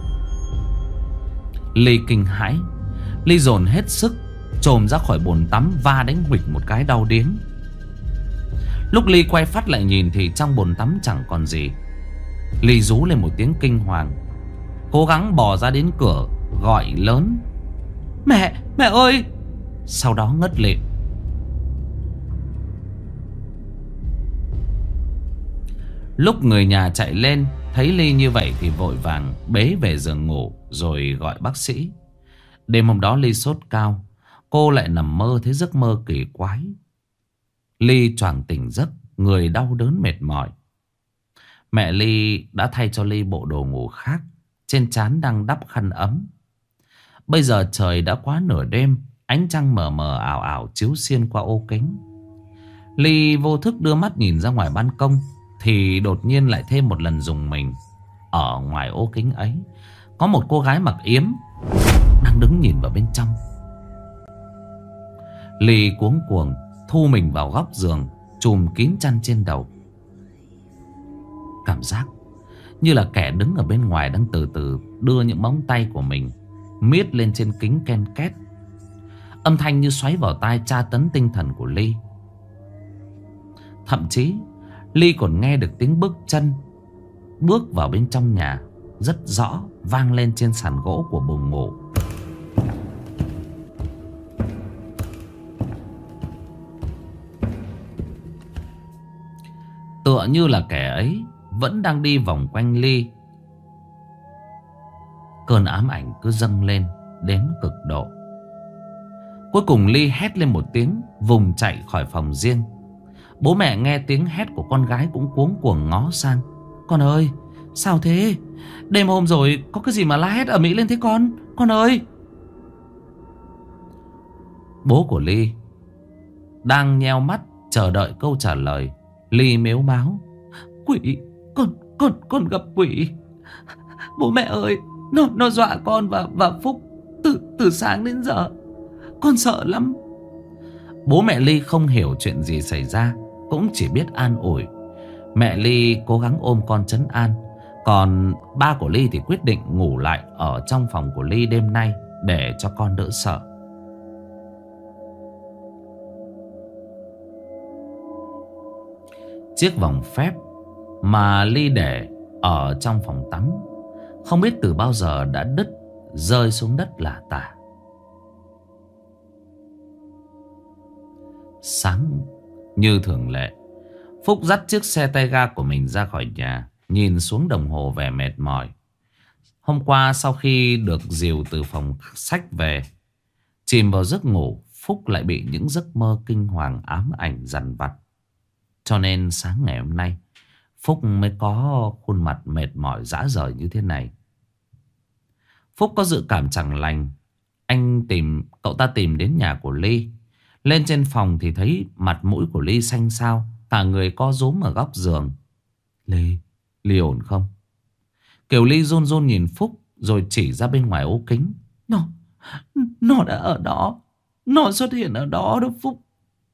Ly kinh hãi. Ly dồn hết sức chồm ra khỏi bồn tắm, va đánh huỵch một cái đau điếng. Lúc Ly quay phát lại nhìn thì trong bồn tắm chẳng còn gì. Ly rú lên một tiếng kinh hoàng, cố gắng bò ra đến cửa, gọi lớn: Mẹ ơi! Sau đó ngất lịm. Lúc người nhà chạy lên thấy Ly như vậy thì vội vàng bế về giường ngủ rồi gọi bác sĩ. Đêm hôm đó Ly sốt cao, cô lại nằm mơ thấy giấc mơ kỳ quái. Ly choàng tỉnh giấc, người đau đớn mệt mỏi. Mẹ Ly đã thay cho Ly bộ đồ ngủ khác, trên trán đang đắp khăn ấm. Bây giờ trời đã quá nửa đêm, ánh trăng mờ mờ ảo ảo chiếu xuyên qua ô kính. Ly vô thức đưa mắt nhìn ra ngoài ban công thì đột nhiên lại thêm một lần rùng mình. Ở ngoài ô kính ấy có một cô gái mặc yếm đang đứng nhìn vào bên trong. Ly cuống cuồng thu mình vào góc giường, chùm kín chăn trên đầu. Cảm giác như là kẻ đứng ở bên ngoài đang từ từ đưa những móng tay của mình miết lên trên kính ken két. Âm thanh như xoáy vào tai tra tấn tinh thần của Ly. Thậm chí Ly còn nghe được tiếng bước chân bước vào bên trong nhà rất rõ, vang lên trên sàn gỗ của buồng ngủ. Tựa như là kẻ ấy vẫn đang đi vòng quanh Ly. Cơn ám ảnh cứ dâng lên đến cực độ. Cuối cùng Ly hét lên một tiếng, vùng chạy khỏi phòng riêng. Bố mẹ nghe tiếng hét của con gái cũng cuống cuồng ngó sang. Con ơi, sao thế? Đêm hôm rồi có cái gì mà la hét ầm ĩ lên thế con? Con ơi! Bố của Ly đang nheo mắt chờ đợi câu trả lời. Ly mếu máo: Quỷ! Con gặp quỷ! Bố mẹ ơi! Nó dọa con và Phúc Từ sáng đến giờ con sợ lắm. Bố mẹ Ly không hiểu chuyện gì xảy ra, cũng chỉ biết an ủi. Mẹ Ly cố gắng ôm con trấn an. Còn ba của Ly thì quyết định ngủ lại ở trong phòng của Ly đêm nay để cho con đỡ sợ. Chiếc vòng phép mà Ly để ở trong phòng tắm không biết từ bao giờ đã đứt, rơi xuống đất lả tả. Sáng như thường lệ, Phúc dắt chiếc xe tay ga của mình ra khỏi nhà, nhìn xuống đồng hồ vẻ mệt mỏi. Hôm qua sau khi được dìu từ phòng sách về, chìm vào giấc ngủ, Phúc lại bị những giấc mơ kinh hoàng ám ảnh dằn vặt. Cho nên sáng ngày hôm nay, Phúc mới có khuôn mặt mệt mỏi rã rời như thế này. Phúc có dự cảm chẳng lành. Cậu ta tìm đến nhà của Ly. Lên trên phòng thì thấy mặt mũi của Ly xanh xao, cả người co rúm ở góc giường. Ly ổn không? Kiều Ly run run nhìn Phúc rồi chỉ ra bên ngoài ô kính. Nó đã ở đó. Nó xuất hiện ở đó đó Phúc.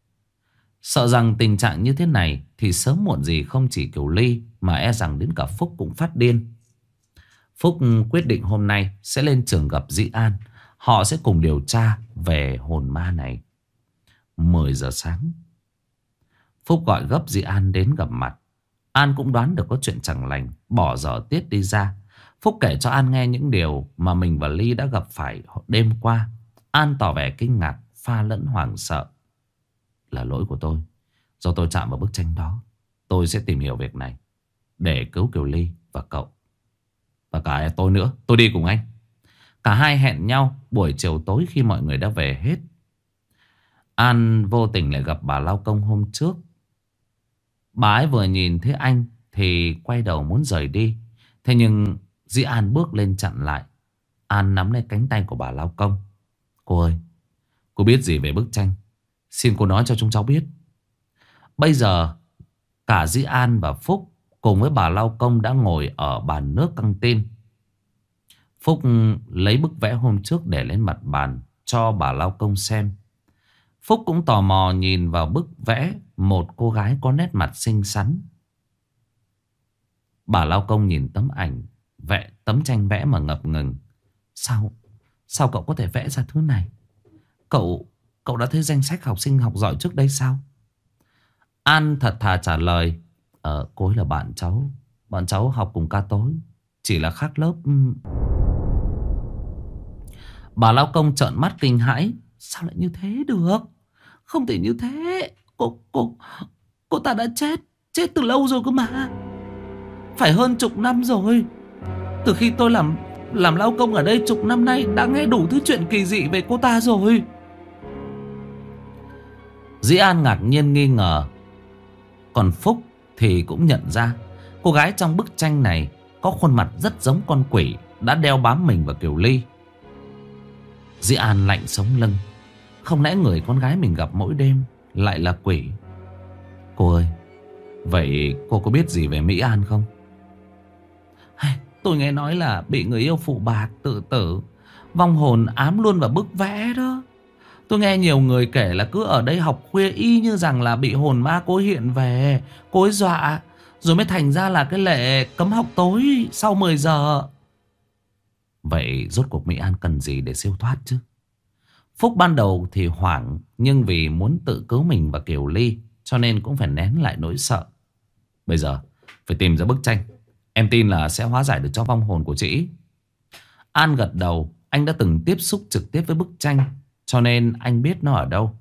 Sợ rằng tình trạng như thế này thì sớm muộn gì không chỉ Kiều Ly mà e rằng đến cả Phúc cũng phát điên. Phúc quyết định hôm nay sẽ lên trường gặp Dĩ An. Họ sẽ cùng điều tra về hồn ma này. 10 giờ sáng, Phúc gọi gấp Dĩ An đến gặp mặt. An cũng đoán được có chuyện chẳng lành, bỏ dở tiết đi ra. Phúc kể cho An nghe những điều mà mình và Ly đã gặp phải đêm qua. An tỏ vẻ kinh ngạc, pha lẫn hoảng sợ. Là lỗi của tôi. Do tôi chạm vào bức tranh đó. Tôi sẽ tìm hiểu việc này để cứu Kiều Ly và cậu. Và cả tôi nữa. Tôi đi cùng anh. Cả hai hẹn nhau buổi chiều tối khi mọi người đã về hết. An vô tình lại gặp bà lao công hôm trước. Bà ấy vừa nhìn thấy anh thì quay đầu muốn rời đi. Thế nhưng Dĩ An bước lên chặn lại. An nắm lấy cánh tay của bà lao công. Cô ơi, cô biết gì về bức tranh? Xin cô nói cho chúng cháu biết. Bây giờ cả Dĩ An và Phúc cùng với bà lao công đã ngồi ở bàn nước căng tin. Phúc lấy bức vẽ hôm trước để lên mặt bàn cho bà lao công xem. Phúc cũng tò mò nhìn vào bức vẽ một cô gái có nét mặt xinh xắn. Bà lao công nhìn tấm tranh vẽ mà ngập ngừng. Sao cậu có thể vẽ ra thứ này? Cậu đã thấy danh sách học sinh học giỏi trước đây sao? An thật thà trả lời. Cô ấy là bạn cháu. Bọn cháu học cùng ca tối. Chỉ là khác lớp. Bà lao công trợn mắt kinh hãi. Sao lại như thế được? Không thể như thế. Cô ta đã chết. Chết từ lâu rồi cơ mà. Phải hơn chục năm rồi. Từ khi tôi làm lao công ở đây chục năm nay, đã nghe đủ thứ chuyện kỳ dị về cô ta rồi. Dĩ An ngạc nhiên nghi ngờ. Còn Phúc thì cũng nhận ra cô gái trong bức tranh này có khuôn mặt rất giống con quỷ đã đeo bám mình và Kiều Ly. Dĩ An lạnh sống lưng. Không lẽ người con gái mình gặp mỗi đêm lại là quỷ? Cô ơi, vậy cô có biết gì về Mỹ An không? Tôi nghe nói là bị người yêu phụ bạc, tự tử, vong hồn ám luôn vào bức vẽ đó. Tôi nghe nhiều người kể là cứ ở đây học khuya y như rằng là bị hồn ma cô hiện về, cô ấy dọa, rồi mới thành ra là cái lệ cấm học tối sau 10 giờ. Vậy rốt cuộc Mỹ An cần gì để siêu thoát chứ? Phúc ban đầu thì hoảng, nhưng vì muốn tự cứu mình và Kiều Ly cho nên cũng phải nén lại nỗi sợ. Bây giờ phải tìm ra bức tranh. Em tin là sẽ hóa giải được cho vong hồn của chị. An gật đầu. Anh đã từng tiếp xúc trực tiếp với bức tranh, cho nên anh biết nó ở đâu.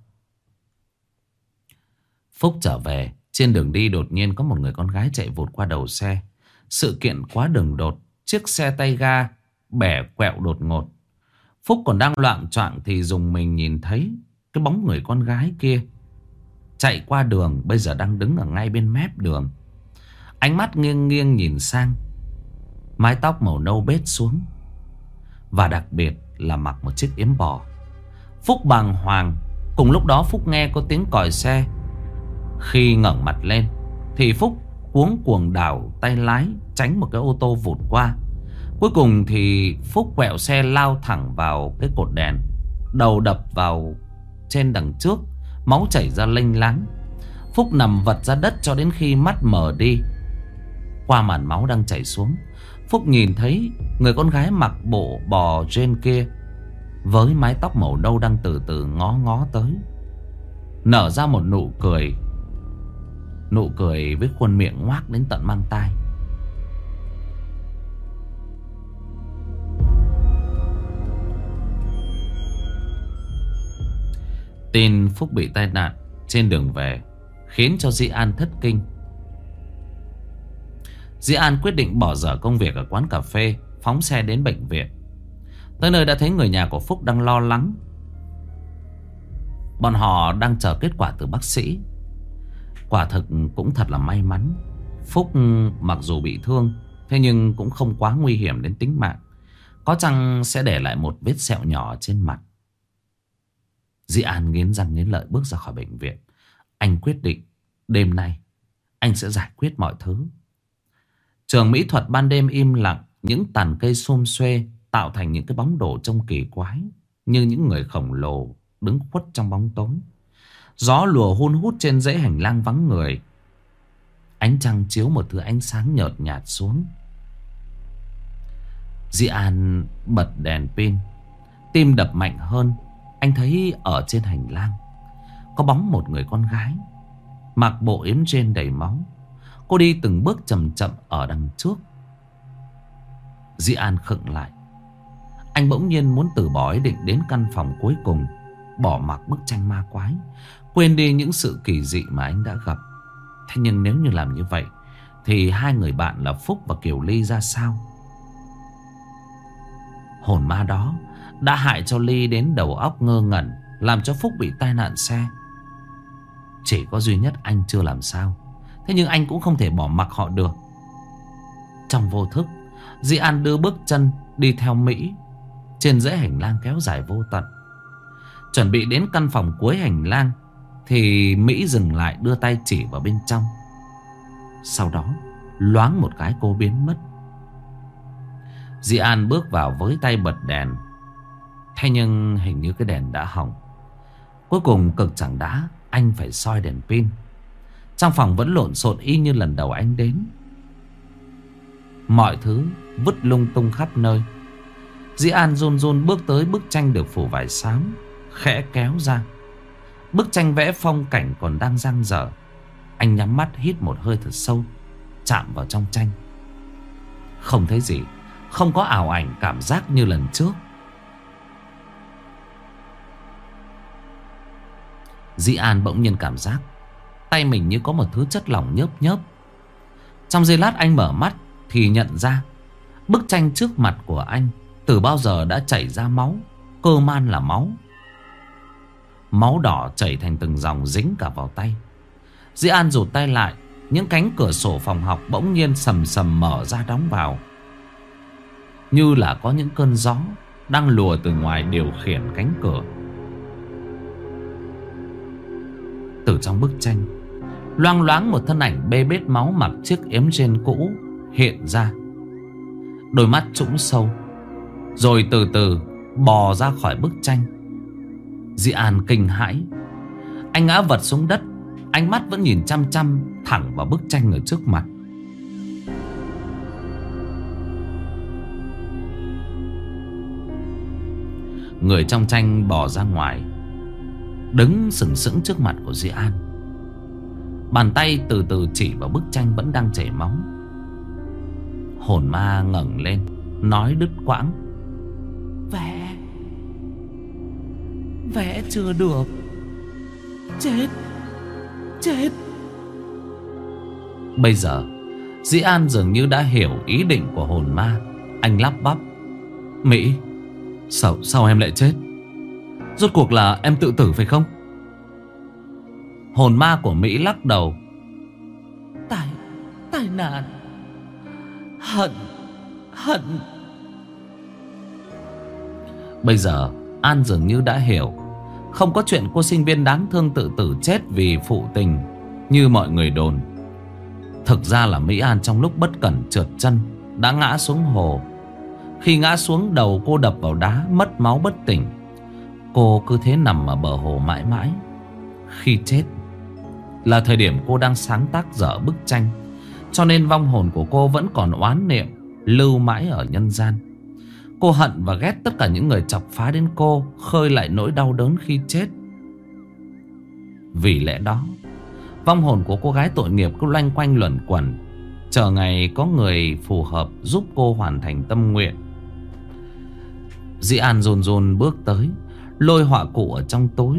Phúc trở về. Trên đường đi đột nhiên có một người con gái chạy vụt qua đầu xe. Sự kiện quá đường đột. Chiếc xe tay ga bẻ quẹo đột ngột. Phúc còn đang loạng choạng thì dùng mình nhìn thấy cái bóng người con gái kia chạy qua đường, bây giờ đang đứng ở ngay bên mép đường. Ánh mắt nghiêng nghiêng nhìn sang. Mái tóc màu nâu bết xuống, và đặc biệt là mặc một chiếc yếm bò. Phúc bàng hoàng. Cùng lúc đó Phúc nghe có tiếng còi xe. Khi ngẩng mặt lên thì Phúc cuống cuồng đảo tay lái tránh một cái ô tô vụt qua. Cuối cùng thì Phúc quẹo xe lao thẳng vào cái cột đèn, đầu đập vào trên đằng trước, máu chảy ra lênh láng. Phúc nằm vật ra đất cho đến khi mắt mở đi. Qua màn máu đang chảy xuống, Phúc nhìn thấy người con gái mặc bộ bò jean kia với mái tóc màu nâu đang từ từ ngó ngó tới, nở ra một nụ cười. Nụ cười với khuôn miệng ngoác đến tận mang tai. Tin Phúc bị tai nạn trên đường về khiến cho Di An thất kinh. Di An quyết định bỏ dở công việc ở quán cà phê, phóng xe đến bệnh viện. Tới nơi đã thấy người nhà của Phúc đang lo lắng. Bọn họ đang chờ kết quả từ bác sĩ. Quả thực cũng thật là may mắn. Phúc mặc dù bị thương, thế nhưng cũng không quá nguy hiểm đến tính mạng. Có chăng sẽ để lại một vết sẹo nhỏ trên mặt. Di An nghiến răng nghiến lợi bước ra khỏi bệnh viện. Anh quyết định đêm nay anh sẽ giải quyết mọi thứ. Trường mỹ thuật ban đêm im lặng. Những tàn cây xum xuê tạo thành những cái bóng đổ trông kỳ quái, như những người khổng lồ đứng khuất trong bóng tối. Gió lùa hun hút trên dãy hành lang vắng người. Ánh trăng chiếu một thứ ánh sáng nhợt nhạt xuống. Di An bật đèn pin, tim đập mạnh hơn. Anh thấy ở trên hành lang có bóng một người con gái mặc bộ yếm jean đầy máu. Cô đi từng bước chậm chậm ở đằng trước. Di An khựng lại. Anh bỗng nhiên muốn từ bỏ ý định đến căn phòng cuối cùng, bỏ mặc bức tranh ma quái, quên đi những sự kỳ dị mà anh đã gặp. Thế nhưng nếu như làm như vậy thì hai người bạn là Phúc và Kiều Ly ra sao? Hồn ma đó đã hại cho Ly đến đầu óc ngơ ngẩn, làm cho Phúc bị tai nạn xe. Chỉ có duy nhất anh chưa làm sao. Thế nhưng anh cũng không thể bỏ mặc họ được. Trong vô thức, Di An đưa bước chân đi theo Mỹ trên dãy hành lang kéo dài vô tận. Chuẩn bị đến căn phòng cuối hành lang thì Mỹ dừng lại, đưa tay chỉ vào bên trong. Sau đó loáng một cái cô biến mất. Di An bước vào với tay bật đèn. Thế nhưng hình như cái đèn đã hỏng. Cuối cùng cực chẳng đá, anh phải soi đèn pin. Trong phòng vẫn lộn xộn y như lần đầu anh đến. Mọi thứ vứt lung tung khắp nơi. Di An run run bước tới bức tranh được phủ vải xám, khẽ kéo ra. Bức tranh vẽ phong cảnh còn đang dang dở. Anh nhắm mắt hít một hơi thật sâu, chạm vào trong tranh. Không thấy gì, không có ảo ảnh cảm giác như lần trước. Di An bỗng nhiên cảm giác tay mình như có một thứ chất lỏng nhớp nhớp. Trong giây lát anh mở mắt thì nhận ra bức tranh trước mặt của anh từ bao giờ đã chảy ra máu, cơ man là máu. Máu đỏ chảy thành từng dòng dính cả vào tay. Di An rụt tay lại. Những cánh cửa sổ phòng học bỗng nhiên sầm sầm mở ra đóng vào, như là có những cơn gió đang lùa từ ngoài điều khiển cánh cửa. Từ trong bức tranh loang loáng một thân ảnh bê bết máu mặc chiếc yếm jean cũ hiện ra. Đôi mắt trũng sâu, rồi từ từ bò ra khỏi bức tranh. Di An kinh hãi. Anh ngã vật xuống đất, ánh mắt vẫn nhìn chăm chăm thẳng vào bức tranh ở trước mặt. Người trong tranh bò ra ngoài, đứng sừng sững trước mặt của Di An. Bàn tay từ từ chỉ vào bức tranh vẫn đang chảy máu. Hồn ma ngẩng lên, nói đứt quãng: Vẽ chưa được. Chết. Bây giờ Di An dường như đã hiểu ý định của hồn ma. Anh lắp bắp: Mỹ, sao em lại chết? Rốt cuộc là em tự tử phải không? Hồn ma của Mỹ lắc đầu: Tai nạn. Hận. Bây giờ An dường như đã hiểu. Không có chuyện cô sinh viên đáng thương tự tử chết vì phụ tình như mọi người đồn. Thực ra là Mỹ An trong lúc bất cẩn trượt chân đã ngã xuống hồ. Khi ngã xuống, đầu cô đập vào đá, mất máu bất tỉnh. Cô cứ thế nằm ở bờ hồ mãi mãi. Khi chết là thời điểm cô đang sáng tác dở bức tranh, cho nên vong hồn của cô vẫn còn oán niệm lưu mãi ở nhân gian. Cô hận và ghét tất cả những người chọc phá đến cô, khơi lại nỗi đau đớn khi chết. Vì lẽ đó, vong hồn của cô gái tội nghiệp cứ loanh quanh luẩn quẩn, chờ ngày có người phù hợp giúp cô hoàn thành tâm nguyện. Dĩ An run run bước tới, lôi họa cụ ở trong túi.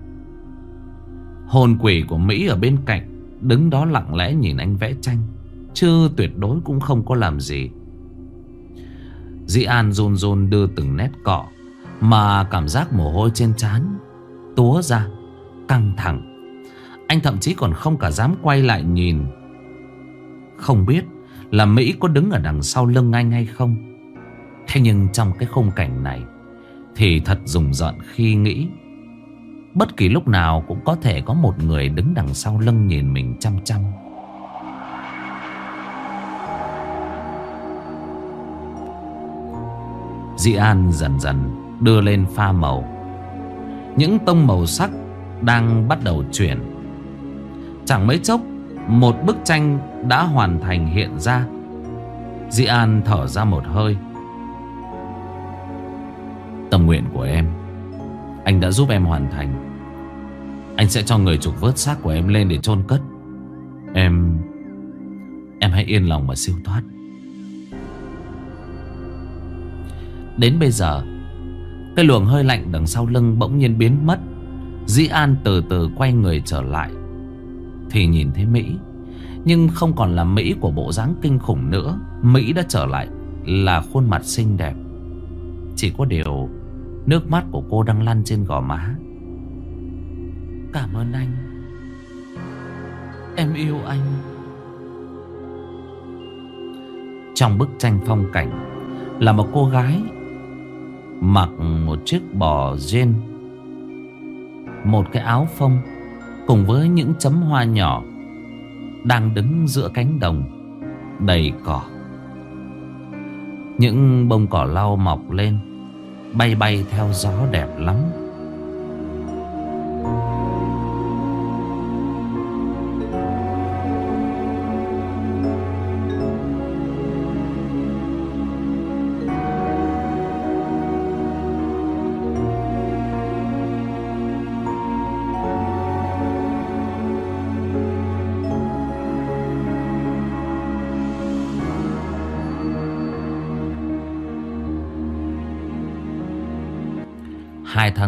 Hồn quỷ của Mỹ ở bên cạnh đứng đó lặng lẽ nhìn anh vẽ tranh, chứ tuyệt đối cũng không có làm gì. Dĩ An run run đưa từng nét cọ, mà cảm giác mồ hôi trên trán túa ra, căng thẳng. Anh thậm chí còn không cả dám quay lại nhìn, không biết là Mỹ có đứng ở đằng sau lưng anh hay không. Thế nhưng trong cái khung cảnh này thì thật rùng rợn khi nghĩ bất kỳ lúc nào cũng có thể có một người đứng đằng sau lưng nhìn mình chăm chăm. Dĩ An dần dần đưa lên pha màu. Những tông màu sắc đang bắt đầu chuyển. Chẳng mấy chốc, một bức tranh đã hoàn thành hiện ra. Dĩ An thở ra một hơi. Tâm nguyện của em, anh đã giúp em hoàn thành. Anh sẽ cho người trục vớt xác của em lên để chôn cất. Em hãy yên lòng mà siêu thoát. Đến bây giờ, cái luồng hơi lạnh đằng sau lưng bỗng nhiên biến mất. Dĩ An từ từ quay người trở lại, thì nhìn thấy Mỹ. Nhưng không còn là Mỹ của bộ dáng kinh khủng nữa. Mỹ đã trở lại là khuôn mặt xinh đẹp. Chỉ có điều nước mắt của cô đang lăn trên gò má. Cảm ơn anh. Em yêu anh. Trong bức tranh phong cảnh là một cô gái mặc một chiếc bò jean, một cái áo phông cùng với những chấm hoa nhỏ, đang đứng giữa cánh đồng đầy cỏ. Những bông cỏ lau mọc lên, bay bay theo gió đẹp lắm. Hai tháng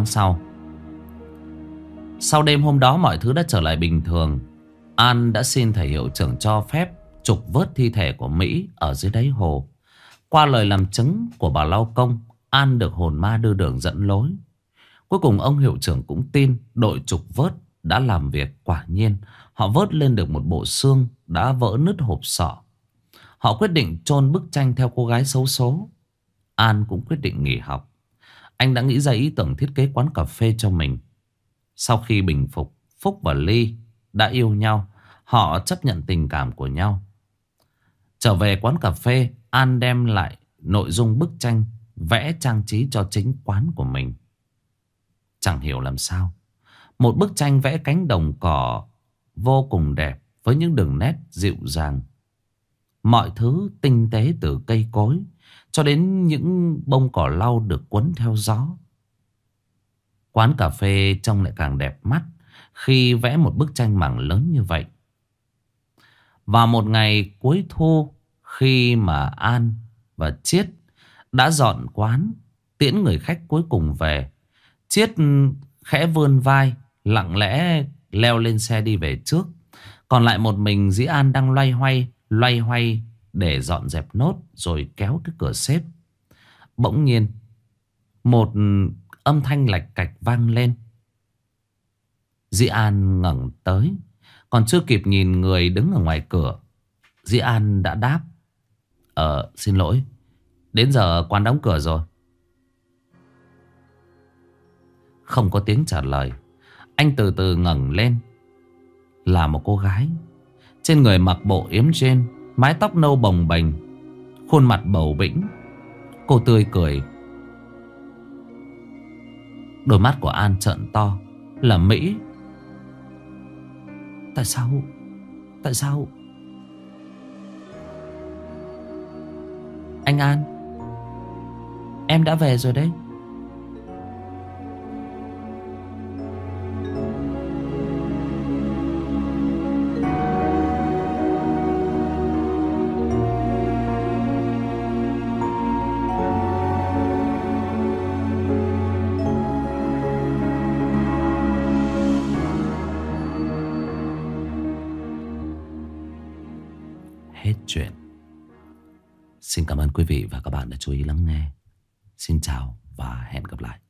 sau đêm hôm đó, mọi thứ đã trở lại bình thường. An đã xin thầy hiệu trưởng cho phép trục vớt thi thể của Mỹ ở dưới đáy hồ. Qua lời làm chứng của bà lao công, An được hồn ma đưa đường dẫn lối. Cuối cùng ông hiệu trưởng cũng tin đội trục vớt đã làm việc. Quả nhiên họ vớt lên được một bộ xương đã vỡ nứt hộp sọ. Họ quyết định chôn bức tranh theo cô gái xấu số. An cũng quyết định nghỉ học. Anh đã nghĩ ra ý tưởng thiết kế quán cà phê cho mình. Sau khi bình phục, Phúc và Ly đã yêu nhau. Họ chấp nhận tình cảm của nhau. Trở về quán cà phê, An đem lại nội dung bức tranh vẽ trang trí cho chính quán của mình. Chẳng hiểu làm sao, một bức tranh vẽ cánh đồng cỏ vô cùng đẹp, với những đường nét dịu dàng. Mọi thứ tinh tế, từ cây cối cho đến những bông cỏ lau được quấn theo gió. Quán cà phê trông lại càng đẹp mắt khi vẽ một bức tranh mảng lớn như vậy. Vào một ngày cuối thu, khi mà An và Chiết đã dọn quán tiễn người khách cuối cùng về, Chiết khẽ vươn vai, lặng lẽ leo lên xe đi về trước. Còn lại một mình Dĩ An đang loay hoay để dọn dẹp nốt rồi kéo cái cửa xếp. Bỗng nhiên một âm thanh lạch cạch vang lên. Dĩ An ngẩng tới, còn chưa kịp nhìn người đứng ở ngoài cửa, Dĩ An đã đáp: Xin lỗi, đến giờ quán đóng cửa rồi. Không có tiếng trả lời. Anh từ từ ngẩng lên. Là một cô gái. Trên người mặc bộ yếm jean, mái tóc nâu bồng bềnh, khuôn mặt bầu bĩnh. Cô tươi cười. Đôi mắt của An trợn to. Là Mỹ. Tại sao? Tại sao? Anh An, em đã về rồi đấy. Hết chuyện. Xin cảm ơn quý vị và các bạn đã chú ý lắng nghe. Xin chào và hẹn gặp lại.